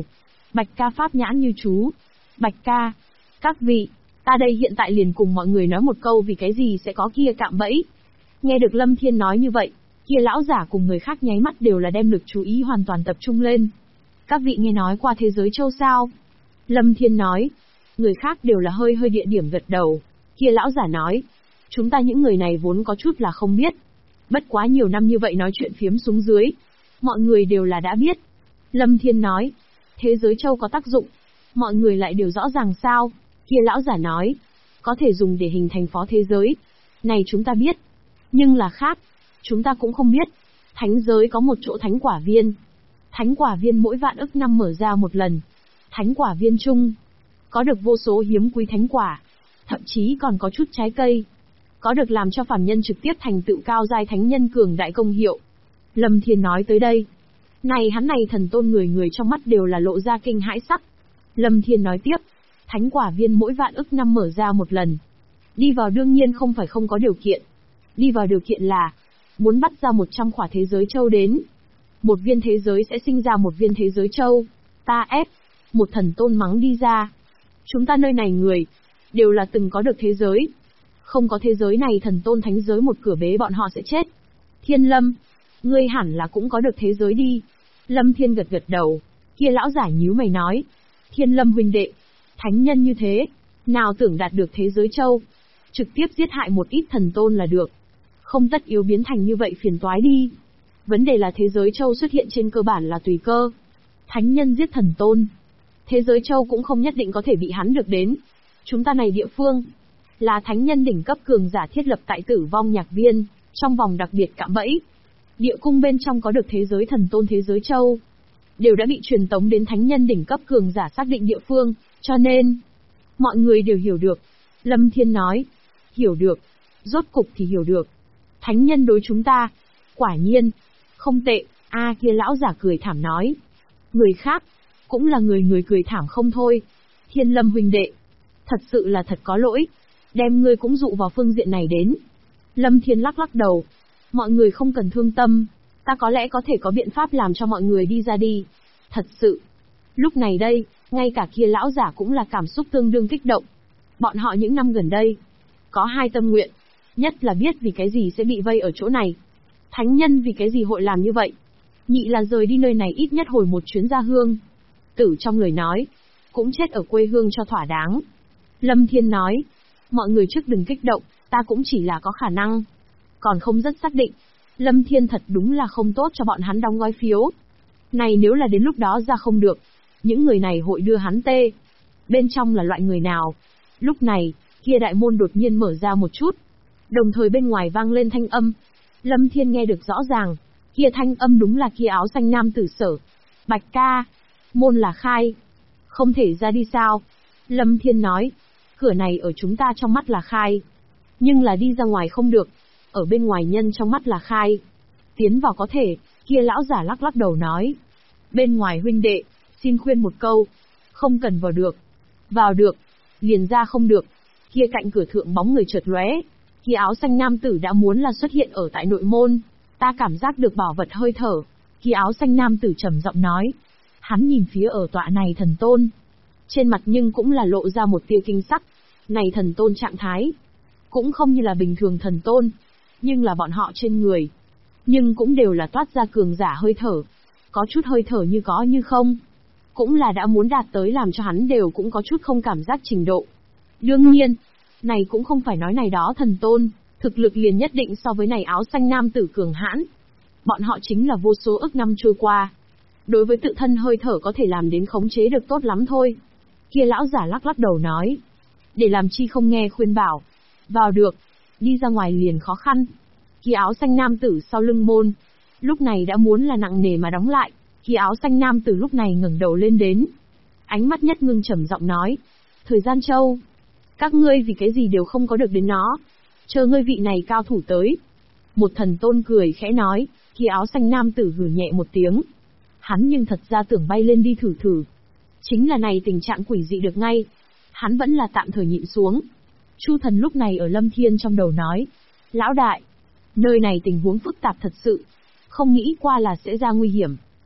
Bạch Ca pháp nhãn như chú. Bạch Ca, các vị, ta đây hiện tại liền cùng mọi người nói một câu vì cái gì sẽ có kia cạm bẫy. Nghe được Lâm Thiên nói như vậy, kia lão giả cùng người khác nháy mắt đều là đem lực chú ý hoàn toàn tập trung lên. Các vị nghe nói qua thế giới châu sao? Lâm Thiên nói. Người khác đều là hơi hơi địa điểm gật đầu. Kia lão giả nói. Chúng ta những người này vốn có chút là không biết. Bất quá nhiều năm như vậy nói chuyện phiếm xuống dưới. Mọi người đều là đã biết. Lâm Thiên nói. Thế giới châu có tác dụng. Mọi người lại đều rõ ràng sao? Kia lão giả nói. Có thể dùng để hình thành phó thế giới. Này chúng ta biết. Nhưng là khác. Chúng ta cũng không biết. Thánh giới có một chỗ thánh quả viên. Thánh quả viên mỗi vạn ức năm mở ra một lần. Thánh quả viên chung có được vô số hiếm quý thánh quả, thậm chí còn có chút trái cây, có được làm cho phàm nhân trực tiếp thành tựu cao giai thánh nhân cường đại công hiệu. Lâm Thiên nói tới đây, hắn này thần tôn người người trong mắt đều là lộ ra kinh hãi sắc. Lâm Thiên nói tiếp, thánh quả viên mỗi vạn ức năm mở ra một lần. Đi vào đương nhiên không phải không có điều kiện. Đi vào điều kiện là muốn bắt ra 100 quả thế giới châu đến. Một viên thế giới sẽ sinh ra một viên thế giới châu. Ta ép. Một thần tôn mắng đi ra. Chúng ta nơi này người, đều là từng có được thế giới. Không có thế giới này thần tôn thánh giới một cửa bế bọn họ sẽ chết. Thiên Lâm, ngươi hẳn là cũng có được thế giới đi. Lâm Thiên gật gật đầu. Kia lão giả nhíu mày nói. Thiên Lâm huynh đệ, thánh nhân như thế, nào tưởng đạt được thế giới châu. Trực tiếp giết hại một ít thần tôn là được. Không tất yếu biến thành như vậy phiền toái đi. Vấn đề là thế giới châu xuất hiện trên cơ bản là tùy cơ. Thánh nhân giết thần tôn. Thế giới châu cũng không nhất định có thể bị hắn được đến. Chúng ta này địa phương, là thánh nhân đỉnh cấp cường giả thiết lập tại Tử Vong Nhạc Viên, trong vòng đặc biệt cạm bẫy. Địa cung bên trong có được thế giới thần tôn thế giới châu, đều đã bị truyền tống đến thánh nhân đỉnh cấp cường giả xác định địa phương, cho nên, mọi người đều hiểu được. Lâm Thiên nói, hiểu được, rốt cục thì hiểu được. Thánh nhân đối chúng ta, quả nhiên, không tệ, kia lão giả cười thảm nói. Người khác, cũng là người cười thảm không thôi. Thiên Lâm huynh đệ, thật sự là thật có lỗi, đem ngươi cũng dụ vào phương diện này đến. Lâm Thiên lắc lắc đầu, mọi người không cần thương tâm, ta có lẽ có thể có biện pháp làm cho mọi người đi ra đi. Thật sự, lúc này đây, ngay cả kia lão giả cũng là cảm xúc tương đương kích động. Bọn họ những năm gần đây, có hai tâm nguyện, nhất là biết vì cái gì sẽ bị vây ở chỗ này. Thánh nhân vì cái gì hội làm như vậy? Nhị là rời đi nơi này ít nhất hồi một chuyến ra hương. Tử trong lời nói, cũng chết ở quê hương cho thỏa đáng. Lâm Thiên nói, mọi người trước đừng kích động, ta cũng chỉ là có khả năng. Còn không rất xác định. Lâm Thiên thật đúng là không tốt cho bọn hắn đóng gói phiếu. Này nếu là đến lúc đó ra không được, những người này hội đưa hắn tê. Bên trong là loại người nào? Lúc này, kia đại môn đột nhiên mở ra một chút. Đồng thời bên ngoài vang lên thanh âm. Lâm Thiên nghe được rõ ràng. Kia thanh âm đúng là kia áo xanh nam tử Sở. Bạch ca, môn là khai. Không thể ra đi sao? Lâm Thiên nói. Cửa này ở chúng ta trong mắt là khai. Nhưng là đi ra ngoài không được. Ở bên ngoài nhân trong mắt là khai. Tiến vào có thể, kia lão giả lắc lắc đầu nói. Bên ngoài huynh đệ, xin khuyên một câu. Không cần vào được. Vào được, liền ra không được. Kia cạnh cửa thượng bóng người chợt lóe. Kia áo xanh nam tử đã muốn là xuất hiện ở tại nội môn. Ta cảm giác được bảo vật hơi thở. Kia áo xanh nam tử trầm giọng nói. Hắn nhìn phía ở tọa này thần tôn. Trên mặt nhưng cũng là lộ ra một tia kinh sắc. Này thần tôn trạng thái, cũng không như là bình thường thần tôn, nhưng là bọn họ trên người, nhưng cũng đều là toát ra cường giả hơi thở. Có chút hơi thở như có như không. Cũng là đã muốn đạt tới làm cho hắn đều cũng có chút không cảm giác trình độ. Đương nhiên, này cũng không phải nói này đó thần tôn, thực lực liền nhất định so với này áo xanh nam tử cường hãn. Bọn họ chính là vô số ức năm trôi qua. Đối với tự thân hơi thở có thể làm đến khống chế được tốt lắm thôi. Kia lão giả lắc lắc đầu nói. Để làm chi không nghe khuyên bảo. Vào được, đi ra ngoài liền khó khăn. Kia áo xanh nam tử sau lưng môn, lúc này đã muốn là nặng nề mà đóng lại. Kia áo xanh nam tử lúc này ngẩng đầu lên đến. Ánh mắt nhất ngưng trầm giọng nói. Thời gian châu, các ngươi vì cái gì đều không có được đến nó. Chờ ngươi vị này cao thủ tới. Một thần tôn cười khẽ nói. Kia áo xanh nam tử hừ nhẹ một tiếng. Hắn nhưng thật ra tưởng bay lên đi thử thử. Chính là này tình trạng quỷ dị được ngay. Hắn vẫn là tạm thời nhịn xuống. Chu thần lúc này ở Lâm Thiên trong đầu nói. Lão đại, nơi này tình huống phức tạp thật sự. Không nghĩ qua là sẽ ra nguy hiểm.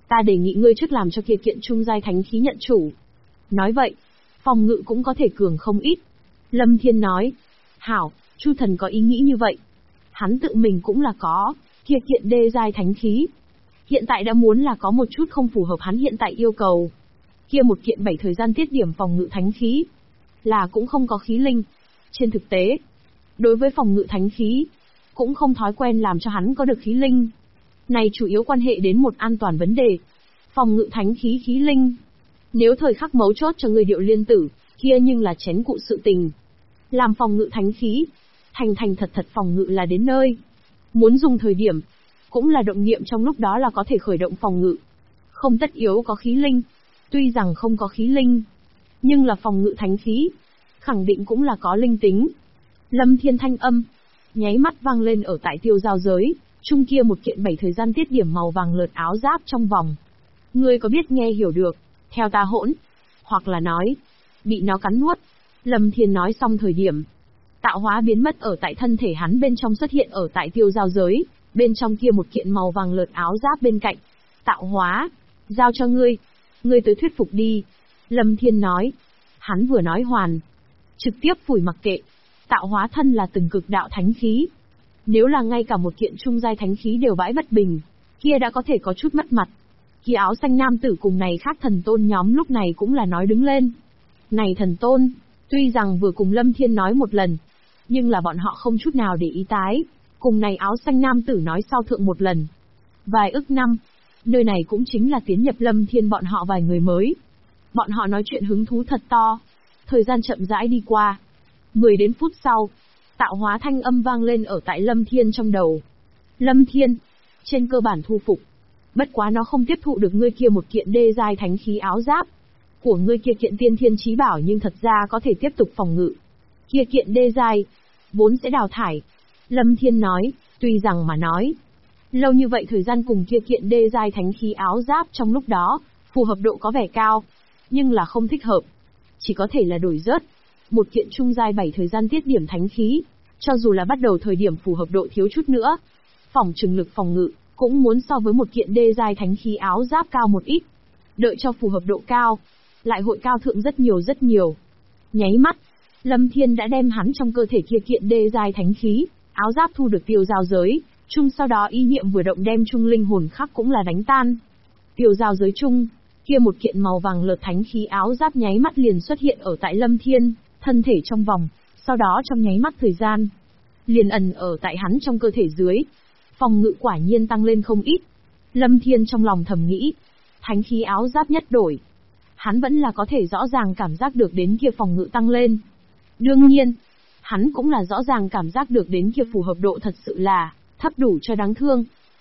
Ta đề nghị ngươi trước làm cho kia kiện trung giai thánh khí nhận chủ. Nói vậy, phòng ngự cũng có thể cường không ít. Lâm Thiên nói. Hảo, Chu Thần có ý nghĩ như vậy. Hắn tự mình cũng là có, kia kiện đê giai thánh khí. Hiện tại đã muốn là có một chút không phù hợp hắn hiện tại yêu cầu. Kia một kiện 7 thời gian tiết điểm phòng ngự thánh khí. Là cũng không có khí linh. Trên thực tế, đối với phòng ngự thánh khí, cũng không thói quen làm cho hắn có được khí linh. Này chủ yếu quan hệ đến một an toàn vấn đề. Phòng ngự thánh khí khí linh. Nếu thời khắc mấu chốt cho người điệu liên tử, kia nhưng là chén cụ sự tình. Làm phòng ngự thánh khí, thành thật phòng ngự là đến nơi. Muốn dùng thời điểm, cũng là động niệm trong lúc đó là có thể khởi động phòng ngự. Không tất yếu có khí linh. Tuy rằng không có khí linh, nhưng là phòng ngự thánh khí, khẳng định cũng là có linh tính. Lâm Thiên thanh âm, nháy mắt vang lên ở tại tiêu giao giới, chung kia một kiện 7 thời gian tiết điểm màu vàng lợt áo giáp trong vòng. Ngươi có biết nghe hiểu được, theo ta hỗn, hoặc là nói, bị nó cắn nuốt. Lâm Thiên nói xong thời điểm, tạo hóa biến mất ở tại thân thể hắn bên trong xuất hiện ở tại tiêu giao giới, bên trong kia một kiện màu vàng lợt áo giáp bên cạnh. Tạo hóa, giao cho ngươi tới thuyết phục đi. Lâm Thiên nói. Hắn vừa nói hoàn, trực tiếp phủi mặc kệ. Tạo hóa thân là từng cực đạo thánh khí. Nếu là ngay cả một kiện trung giai thánh khí đều bãi bất bình, kia đã có thể có chút mất mặt. Kia áo xanh nam tử cùng này khác thần tôn nhóm lúc này cũng là nói đứng lên. Này thần tôn, tuy rằng vừa cùng Lâm Thiên nói một lần, nhưng là bọn họ không chút nào để ý tái. Cùng này áo xanh nam tử nói sau thượng một lần. Vài ức năm, nơi này cũng chính là tiến nhập Lâm Thiên bọn họ vài người mới. Bọn họ nói chuyện hứng thú thật to. Thời gian chậm rãi đi qua. 10 đến phút sau, tạo hóa thanh âm vang lên ở tại Lâm Thiên trong đầu. Lâm Thiên, trên cơ bản thu phục. Bất quá nó không tiếp thụ được ngươi kia một kiện đê giai thánh khí áo giáp. Của ngươi kia kiện tiên thiên chí bảo nhưng thật ra có thể tiếp tục phòng ngự. Kia kiện đê giai, vốn sẽ đào thải. Lâm Thiên nói, tuy rằng mà nói, lâu như vậy thời gian cùng kia kiện đê giai thánh khí áo giáp trong lúc đó, phù hợp độ có vẻ cao, nhưng là không thích hợp. Chỉ có thể là đổi rớt. Một kiện trung giai 7 thời gian tiết điểm thánh khí, cho dù là bắt đầu thời điểm phù hợp độ thiếu chút nữa, phỏng chừng lực phòng ngự, cũng muốn so với một kiện đê giai thánh khí áo giáp cao một ít. Đợi cho phù hợp độ cao, lại hội cao thượng rất nhiều. Nháy mắt, Lâm Thiên đã đem hắn trong cơ thể kia kiện đê giai thánh khí, áo giáp thu được tiêu giao giới, chung sau đó ý niệm vừa động đem chung linh hồn khắc cũng là đánh tan. Tiêu giao giới chung, kia một kiện màu vàng lợt thánh khí áo giáp nháy mắt liền xuất hiện ở tại Lâm Thiên, thân thể trong vòng, sau đó trong nháy mắt thời gian, liền ẩn ở tại hắn trong cơ thể dưới. Phòng ngự quả nhiên tăng lên không ít. Lâm Thiên trong lòng thầm nghĩ, thánh khí áo giáp nhất đổi. Hắn vẫn là có thể rõ ràng cảm giác được đến kia phòng ngự tăng lên. Đương nhiên, hắn cũng là rõ ràng cảm giác được đến kia phù hợp độ thật sự là thấp đủ cho đáng thương.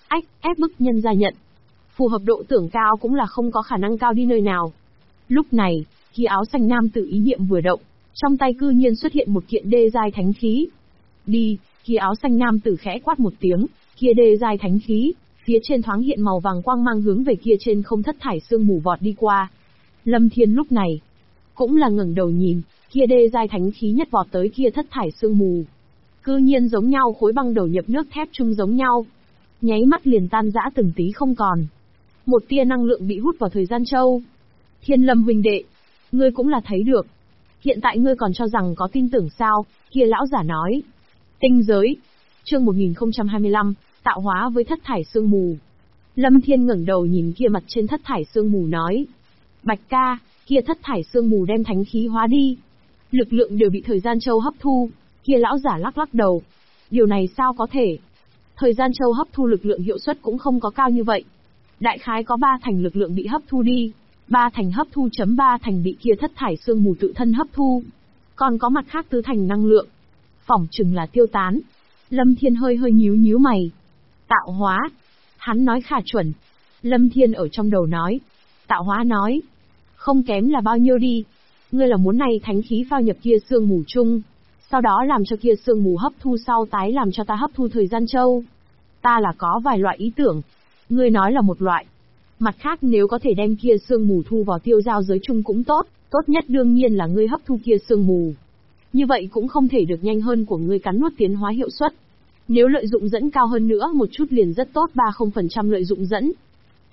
Ép bức nhân ra nhận. Phù hợp độ tưởng cao cũng là không có khả năng cao đi nơi nào. Lúc này, khi áo xanh nam tử ý niệm vừa động, trong tay cư nhiên xuất hiện một kiện đê giai thánh khí. Đi, khi áo xanh nam tử khẽ quát một tiếng, kia đê giai thánh khí, phía trên thoáng hiện màu vàng quang mang hướng về kia trên không thất thải sương mù vọt đi qua. Lâm Thiên lúc này, cũng là ngẩng đầu nhìn, kia đê giai thánh khí nhất vọt tới kia thất thải sương mù. Cư nhiên giống nhau khối băng đầu nhập nước thép chung giống nhau. Nháy mắt liền tan rã từng tí không còn. Một tia năng lượng bị hút vào thời gian châu. Thiên Lâm huynh đệ, ngươi cũng là thấy được. Hiện tại ngươi còn cho rằng có tin tưởng sao, kia lão giả nói. Tinh giới. Chương 1025, tạo hóa với thất thải sương mù. Lâm Thiên ngẩng đầu nhìn kia mặt trên thất thải sương mù nói. Bạch ca, kia thất thải sương mù đem thánh khí hóa đi. Lực lượng đều bị thời gian châu hấp thu. Kia lão giả lắc đầu. Điều này sao có thể? Thời gian châu hấp thu lực lượng hiệu suất cũng không có cao như vậy. Đại khái có 3 thành lực lượng bị hấp thu đi. 3 thành hấp thu chấm 3 thành bị kia thất thải sương mù tự thân hấp thu. Còn có mặt khác tứ thành năng lượng. Phỏng chừng là tiêu tán. Lâm Thiên hơi nhíu mày. Tạo hóa. Hắn nói khả chuẩn. Lâm Thiên ở trong đầu nói. Tạo hóa nói. Không kém là bao nhiêu đi. Ngươi là muốn này thánh khí phao nhập kia sương mù chung. Sau đó làm cho kia sương mù hấp thu sau tái làm cho ta hấp thu thời gian châu. Ta là có vài loại ý tưởng. Ngươi nói là một loại. Mặt khác nếu có thể đem kia sương mù thu vào tiêu giao giới chung cũng tốt. Tốt nhất đương nhiên là ngươi hấp thu kia sương mù. Như vậy cũng không thể được nhanh hơn của ngươi cắn nuốt tiến hóa hiệu suất. Nếu lợi dụng dẫn cao hơn nữa một chút liền rất tốt 30% lợi dụng dẫn.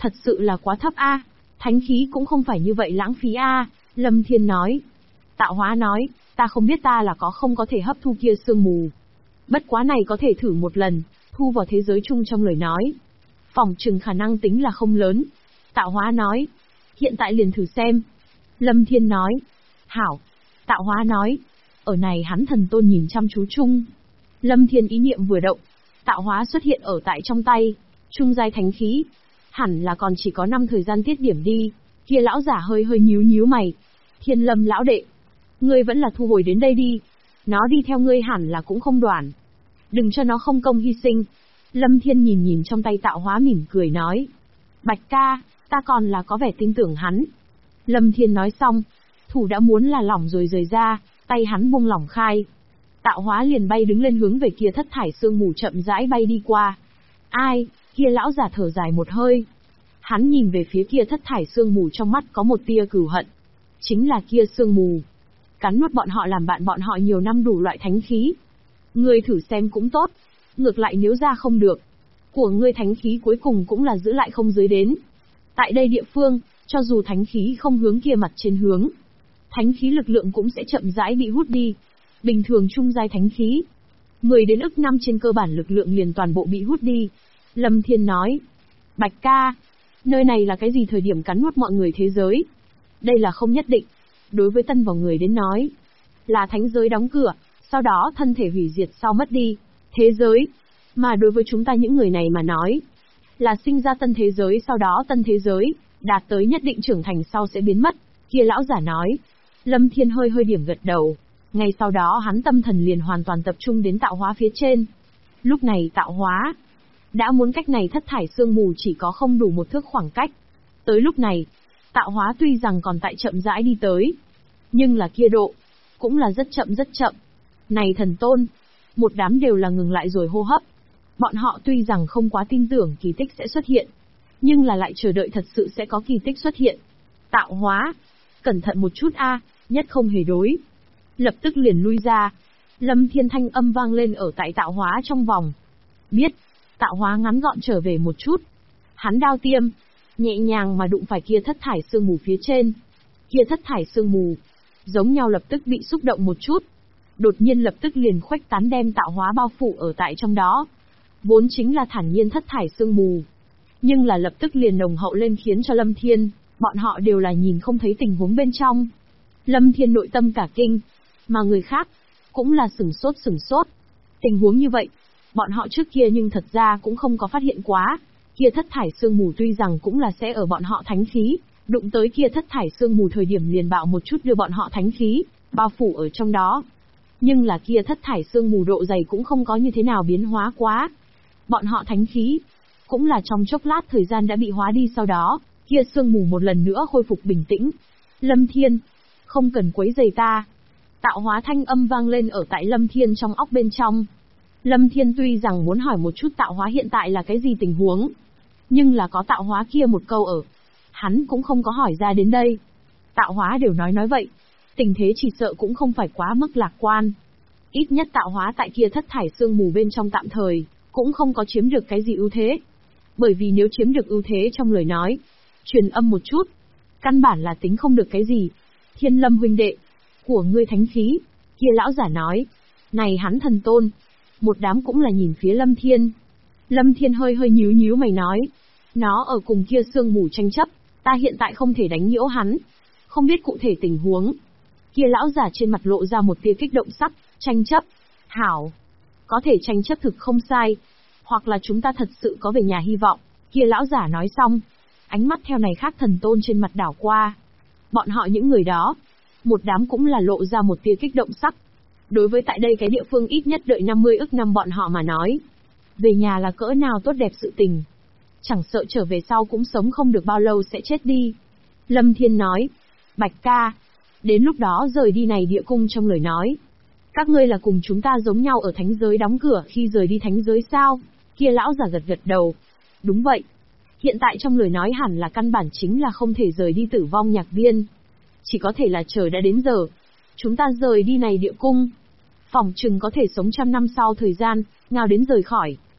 Thật sự là quá thấp a, thánh khí cũng không phải như vậy lãng phí a, Lâm Thiên nói. Tạo hóa nói, ta không biết ta là không có thể hấp thu kia sương mù. Bất quá này có thể thử một lần, thu vào thế giới chung trong lời nói. Phỏng chừng khả năng tính là không lớn. Tạo hóa nói, hiện tại liền thử xem. Lâm Thiên nói, hảo. Tạo hóa nói, ở này hắn thần tôn nhìn chăm chú chung. Lâm Thiên ý niệm vừa động, tạo hóa xuất hiện ở tại trong tay, trung giai thánh khí. Hẳn là còn chỉ có 5 thời gian tiết điểm đi. Kia lão giả hơi nhíu mày. Thiên Lâm lão đệ, ngươi vẫn là thu hồi đến đây đi. Nó đi theo ngươi hẳn là cũng không đoản. Đừng cho nó không công hy sinh. Lâm Thiên nhìn trong tay tạo hóa mỉm cười nói. Bạch ca, ta còn là có vẻ tin tưởng hắn. Lâm Thiên nói xong, thủ đã muốn là lỏng rồi rời ra, tay hắn buông lỏng khai. Tạo hóa liền bay đứng lên hướng về kia thất thải sương mù chậm rãi bay đi qua. Ai, kia lão giả thở dài một hơi. Hắn nhìn về phía kia thất thải sương mù trong mắt có một tia cừu hận. Chính là kia sương mù. Cắn nuốt bọn họ làm bạn bọn họ nhiều năm đủ loại thánh khí. Ngươi thử xem cũng tốt. Ngược lại nếu ra không được, của ngươi thánh khí cuối cùng cũng là giữ lại không dưới đến. Tại đây địa phương, cho dù thánh khí không hướng kia mặt trên hướng, thánh khí lực lượng cũng sẽ chậm rãi bị hút đi. Bình thường trung giai thánh khí, 10 đến ức năm trên cơ bản lực lượng liền toàn bộ bị hút đi. Lâm Thiên nói, Bạch ca, nơi này là cái gì thời điểm cắn nuốt mọi người thế giới? Đây là không nhất định. Đối với tân vào người đến nói, là thánh giới đóng cửa, sau đó thân thể hủy diệt sau mất đi. Thế giới. Mà đối với chúng ta những người này mà nói, là sinh ra tân thế giới sau đó tân thế giới, đạt tới nhất định trưởng thành sau sẽ biến mất. Kia lão giả nói. Lâm Thiên hơi điểm gật đầu. Ngay sau đó hắn tâm thần liền hoàn toàn tập trung đến tạo hóa phía trên. Lúc này tạo hóa đã muốn cách này thất thải sương mù chỉ có không đủ một thước khoảng cách. Tới lúc này, tạo hóa tuy rằng còn tại chậm rãi đi tới, nhưng là kia độ, cũng là rất chậm. Này thần tôn, một đám đều là ngừng lại rồi hô hấp. Bọn họ tuy rằng không quá tin tưởng kỳ tích sẽ xuất hiện, nhưng là lại chờ đợi thật sự sẽ có kỳ tích xuất hiện. Tạo hóa, cẩn thận một chút a, nhất không hề đối. Lập tức liền lui ra. Lâm Thiên thanh âm vang lên ở tại tạo hóa trong vòng. Biết, tạo hóa ngắn gọn trở về một chút. Hắn đao tiêm, nhẹ nhàng mà đụng phải kia thất thải sương mù phía trên. Kia thất thải sương mù, giống nhau lập tức bị xúc động một chút. Đột nhiên lập tức liền khuếch tán đem tạo hóa bao phủ ở tại trong đó. Vốn chính là thản nhiên thất thải sương mù. Nhưng là lập tức liền nồng hậu lên khiến cho Lâm Thiên, bọn họ đều là nhìn không thấy tình huống bên trong. Lâm Thiên nội tâm cả kinh, mà người khác, cũng là sửng sốt. Tình huống như vậy, bọn họ trước kia nhưng thật ra cũng không có phát hiện quá. Kia thất thải sương mù tuy rằng cũng là sẽ ở bọn họ thánh khí, đụng tới kia thất thải sương mù thời điểm liền bạo một chút đưa bọn họ thánh khí, bao phủ ở trong đó. Nhưng là kia thất thải sương mù độ dày cũng không có như thế nào biến hóa quá. Bọn họ thánh khí, cũng là trong chốc lát thời gian đã bị hóa đi sau đó, kia sương mù một lần nữa khôi phục bình tĩnh. Lâm Thiên, không cần quấy rầy ta. Tạo hóa thanh âm vang lên ở tại Lâm Thiên trong óc bên trong. Lâm Thiên tuy rằng muốn hỏi một chút tạo hóa hiện tại là cái gì tình huống, nhưng là có tạo hóa kia một câu ở, hắn cũng không có hỏi ra đến đây. Tạo hóa đều nói vậy, tình thế chỉ sợ cũng không phải quá mức lạc quan. Ít nhất tạo hóa tại kia thất thải sương mù bên trong tạm thời, cũng không có chiếm được cái gì ưu thế. Bởi vì nếu chiếm được ưu thế trong lời nói, truyền âm một chút, căn bản là tính không được cái gì. Thiên Lâm huynh đệ, của ngươi thánh khí, kia lão giả nói. Này hắn thần tôn, một đám cũng là nhìn phía Lâm Thiên. Lâm Thiên hơi nhíu mày nói. Nó ở cùng kia sương mù tranh chấp, ta hiện tại không thể đánh nhiễu hắn. Không biết cụ thể tình huống. Kia lão giả trên mặt lộ ra một tia kích động sắc, tranh chấp. Hảo, có thể tranh chấp thực không sai. Hoặc là chúng ta thật sự có về nhà hy vọng. Kia lão giả nói xong, ánh mắt theo này khác thần tôn trên mặt đảo qua. Bọn họ những người đó, một đám cũng là lộ ra một tia kích động sắc. Đối với tại đây cái địa phương ít nhất đợi 50 ức năm bọn họ mà nói, về nhà là cỡ nào tốt đẹp sự tình. Chẳng sợ trở về sau cũng sống không được bao lâu sẽ chết đi. Lâm Thiên nói, Bạch ca, đến lúc đó rời đi này địa cung trong lời nói. Các ngươi là cùng chúng ta giống nhau ở thánh giới đóng cửa khi rời đi thánh giới sao? Kia lão giả gật đầu. Đúng vậy. Hiện tại trong lời nói hẳn là căn bản chính là không thể rời đi tử vong nhạc viên. Chỉ có thể là trời đã đến giờ. Chúng ta rời đi này địa cung. Phỏng chừng có thể sống trăm năm sau thời gian, ngao đến rời khỏi.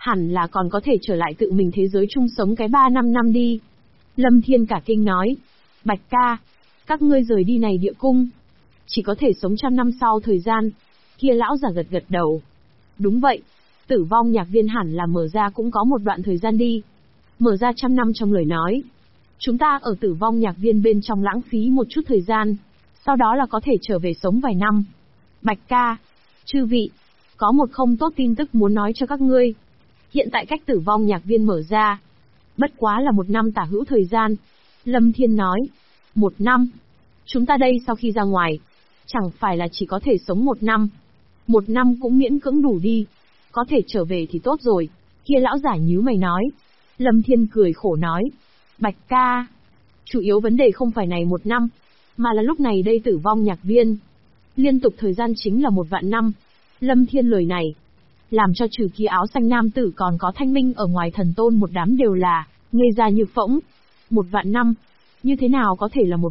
hẳn là còn có thể trở lại tự mình thế giới chung sống cái 3-5 năm đi. Lâm Thiên cả kinh nói. Bạch ca, các ngươi rời đi này địa cung, chỉ có thể sống 100 năm sau thời gian. Kia lão giả gật gật đầu. Đúng vậy, Tử Vong Nhạc Viên hẳn là mở ra cũng có một đoạn thời gian đi. Mở ra 100 năm trong lời nói. Chúng ta ở Tử Vong Nhạc Viên bên trong lãng phí một chút thời gian, sau đó là có thể trở về sống vài năm. Bạch ca, chư vị, có một không tốt tin tức muốn nói cho các ngươi. Hiện tại cách Tử Vong Nhạc Viên mở ra, bất quá là 1 năm tả hữu thời gian. Lâm Thiên nói. 1 năm? Chúng ta đây sau khi ra ngoài, chẳng phải là chỉ có thể sống 1 năm. 1 năm cũng miễn cưỡng đủ đi. Có thể trở về thì tốt rồi. Kia lão giả nhíu mày nói. Lâm Thiên cười khổ nói. Bạch ca, chủ yếu vấn đề không phải này 1 năm, mà là lúc này đây Tử Vong Nhạc Viên liên tục thời gian chính là 1 vạn năm. Lâm Thiên lời này làm cho trừ kia áo xanh nam tử còn có Thanh Minh ở ngoài Thần Tôn một đám đều là ngây ra như phỗng. 1 vạn năm, như thế nào có thể là 1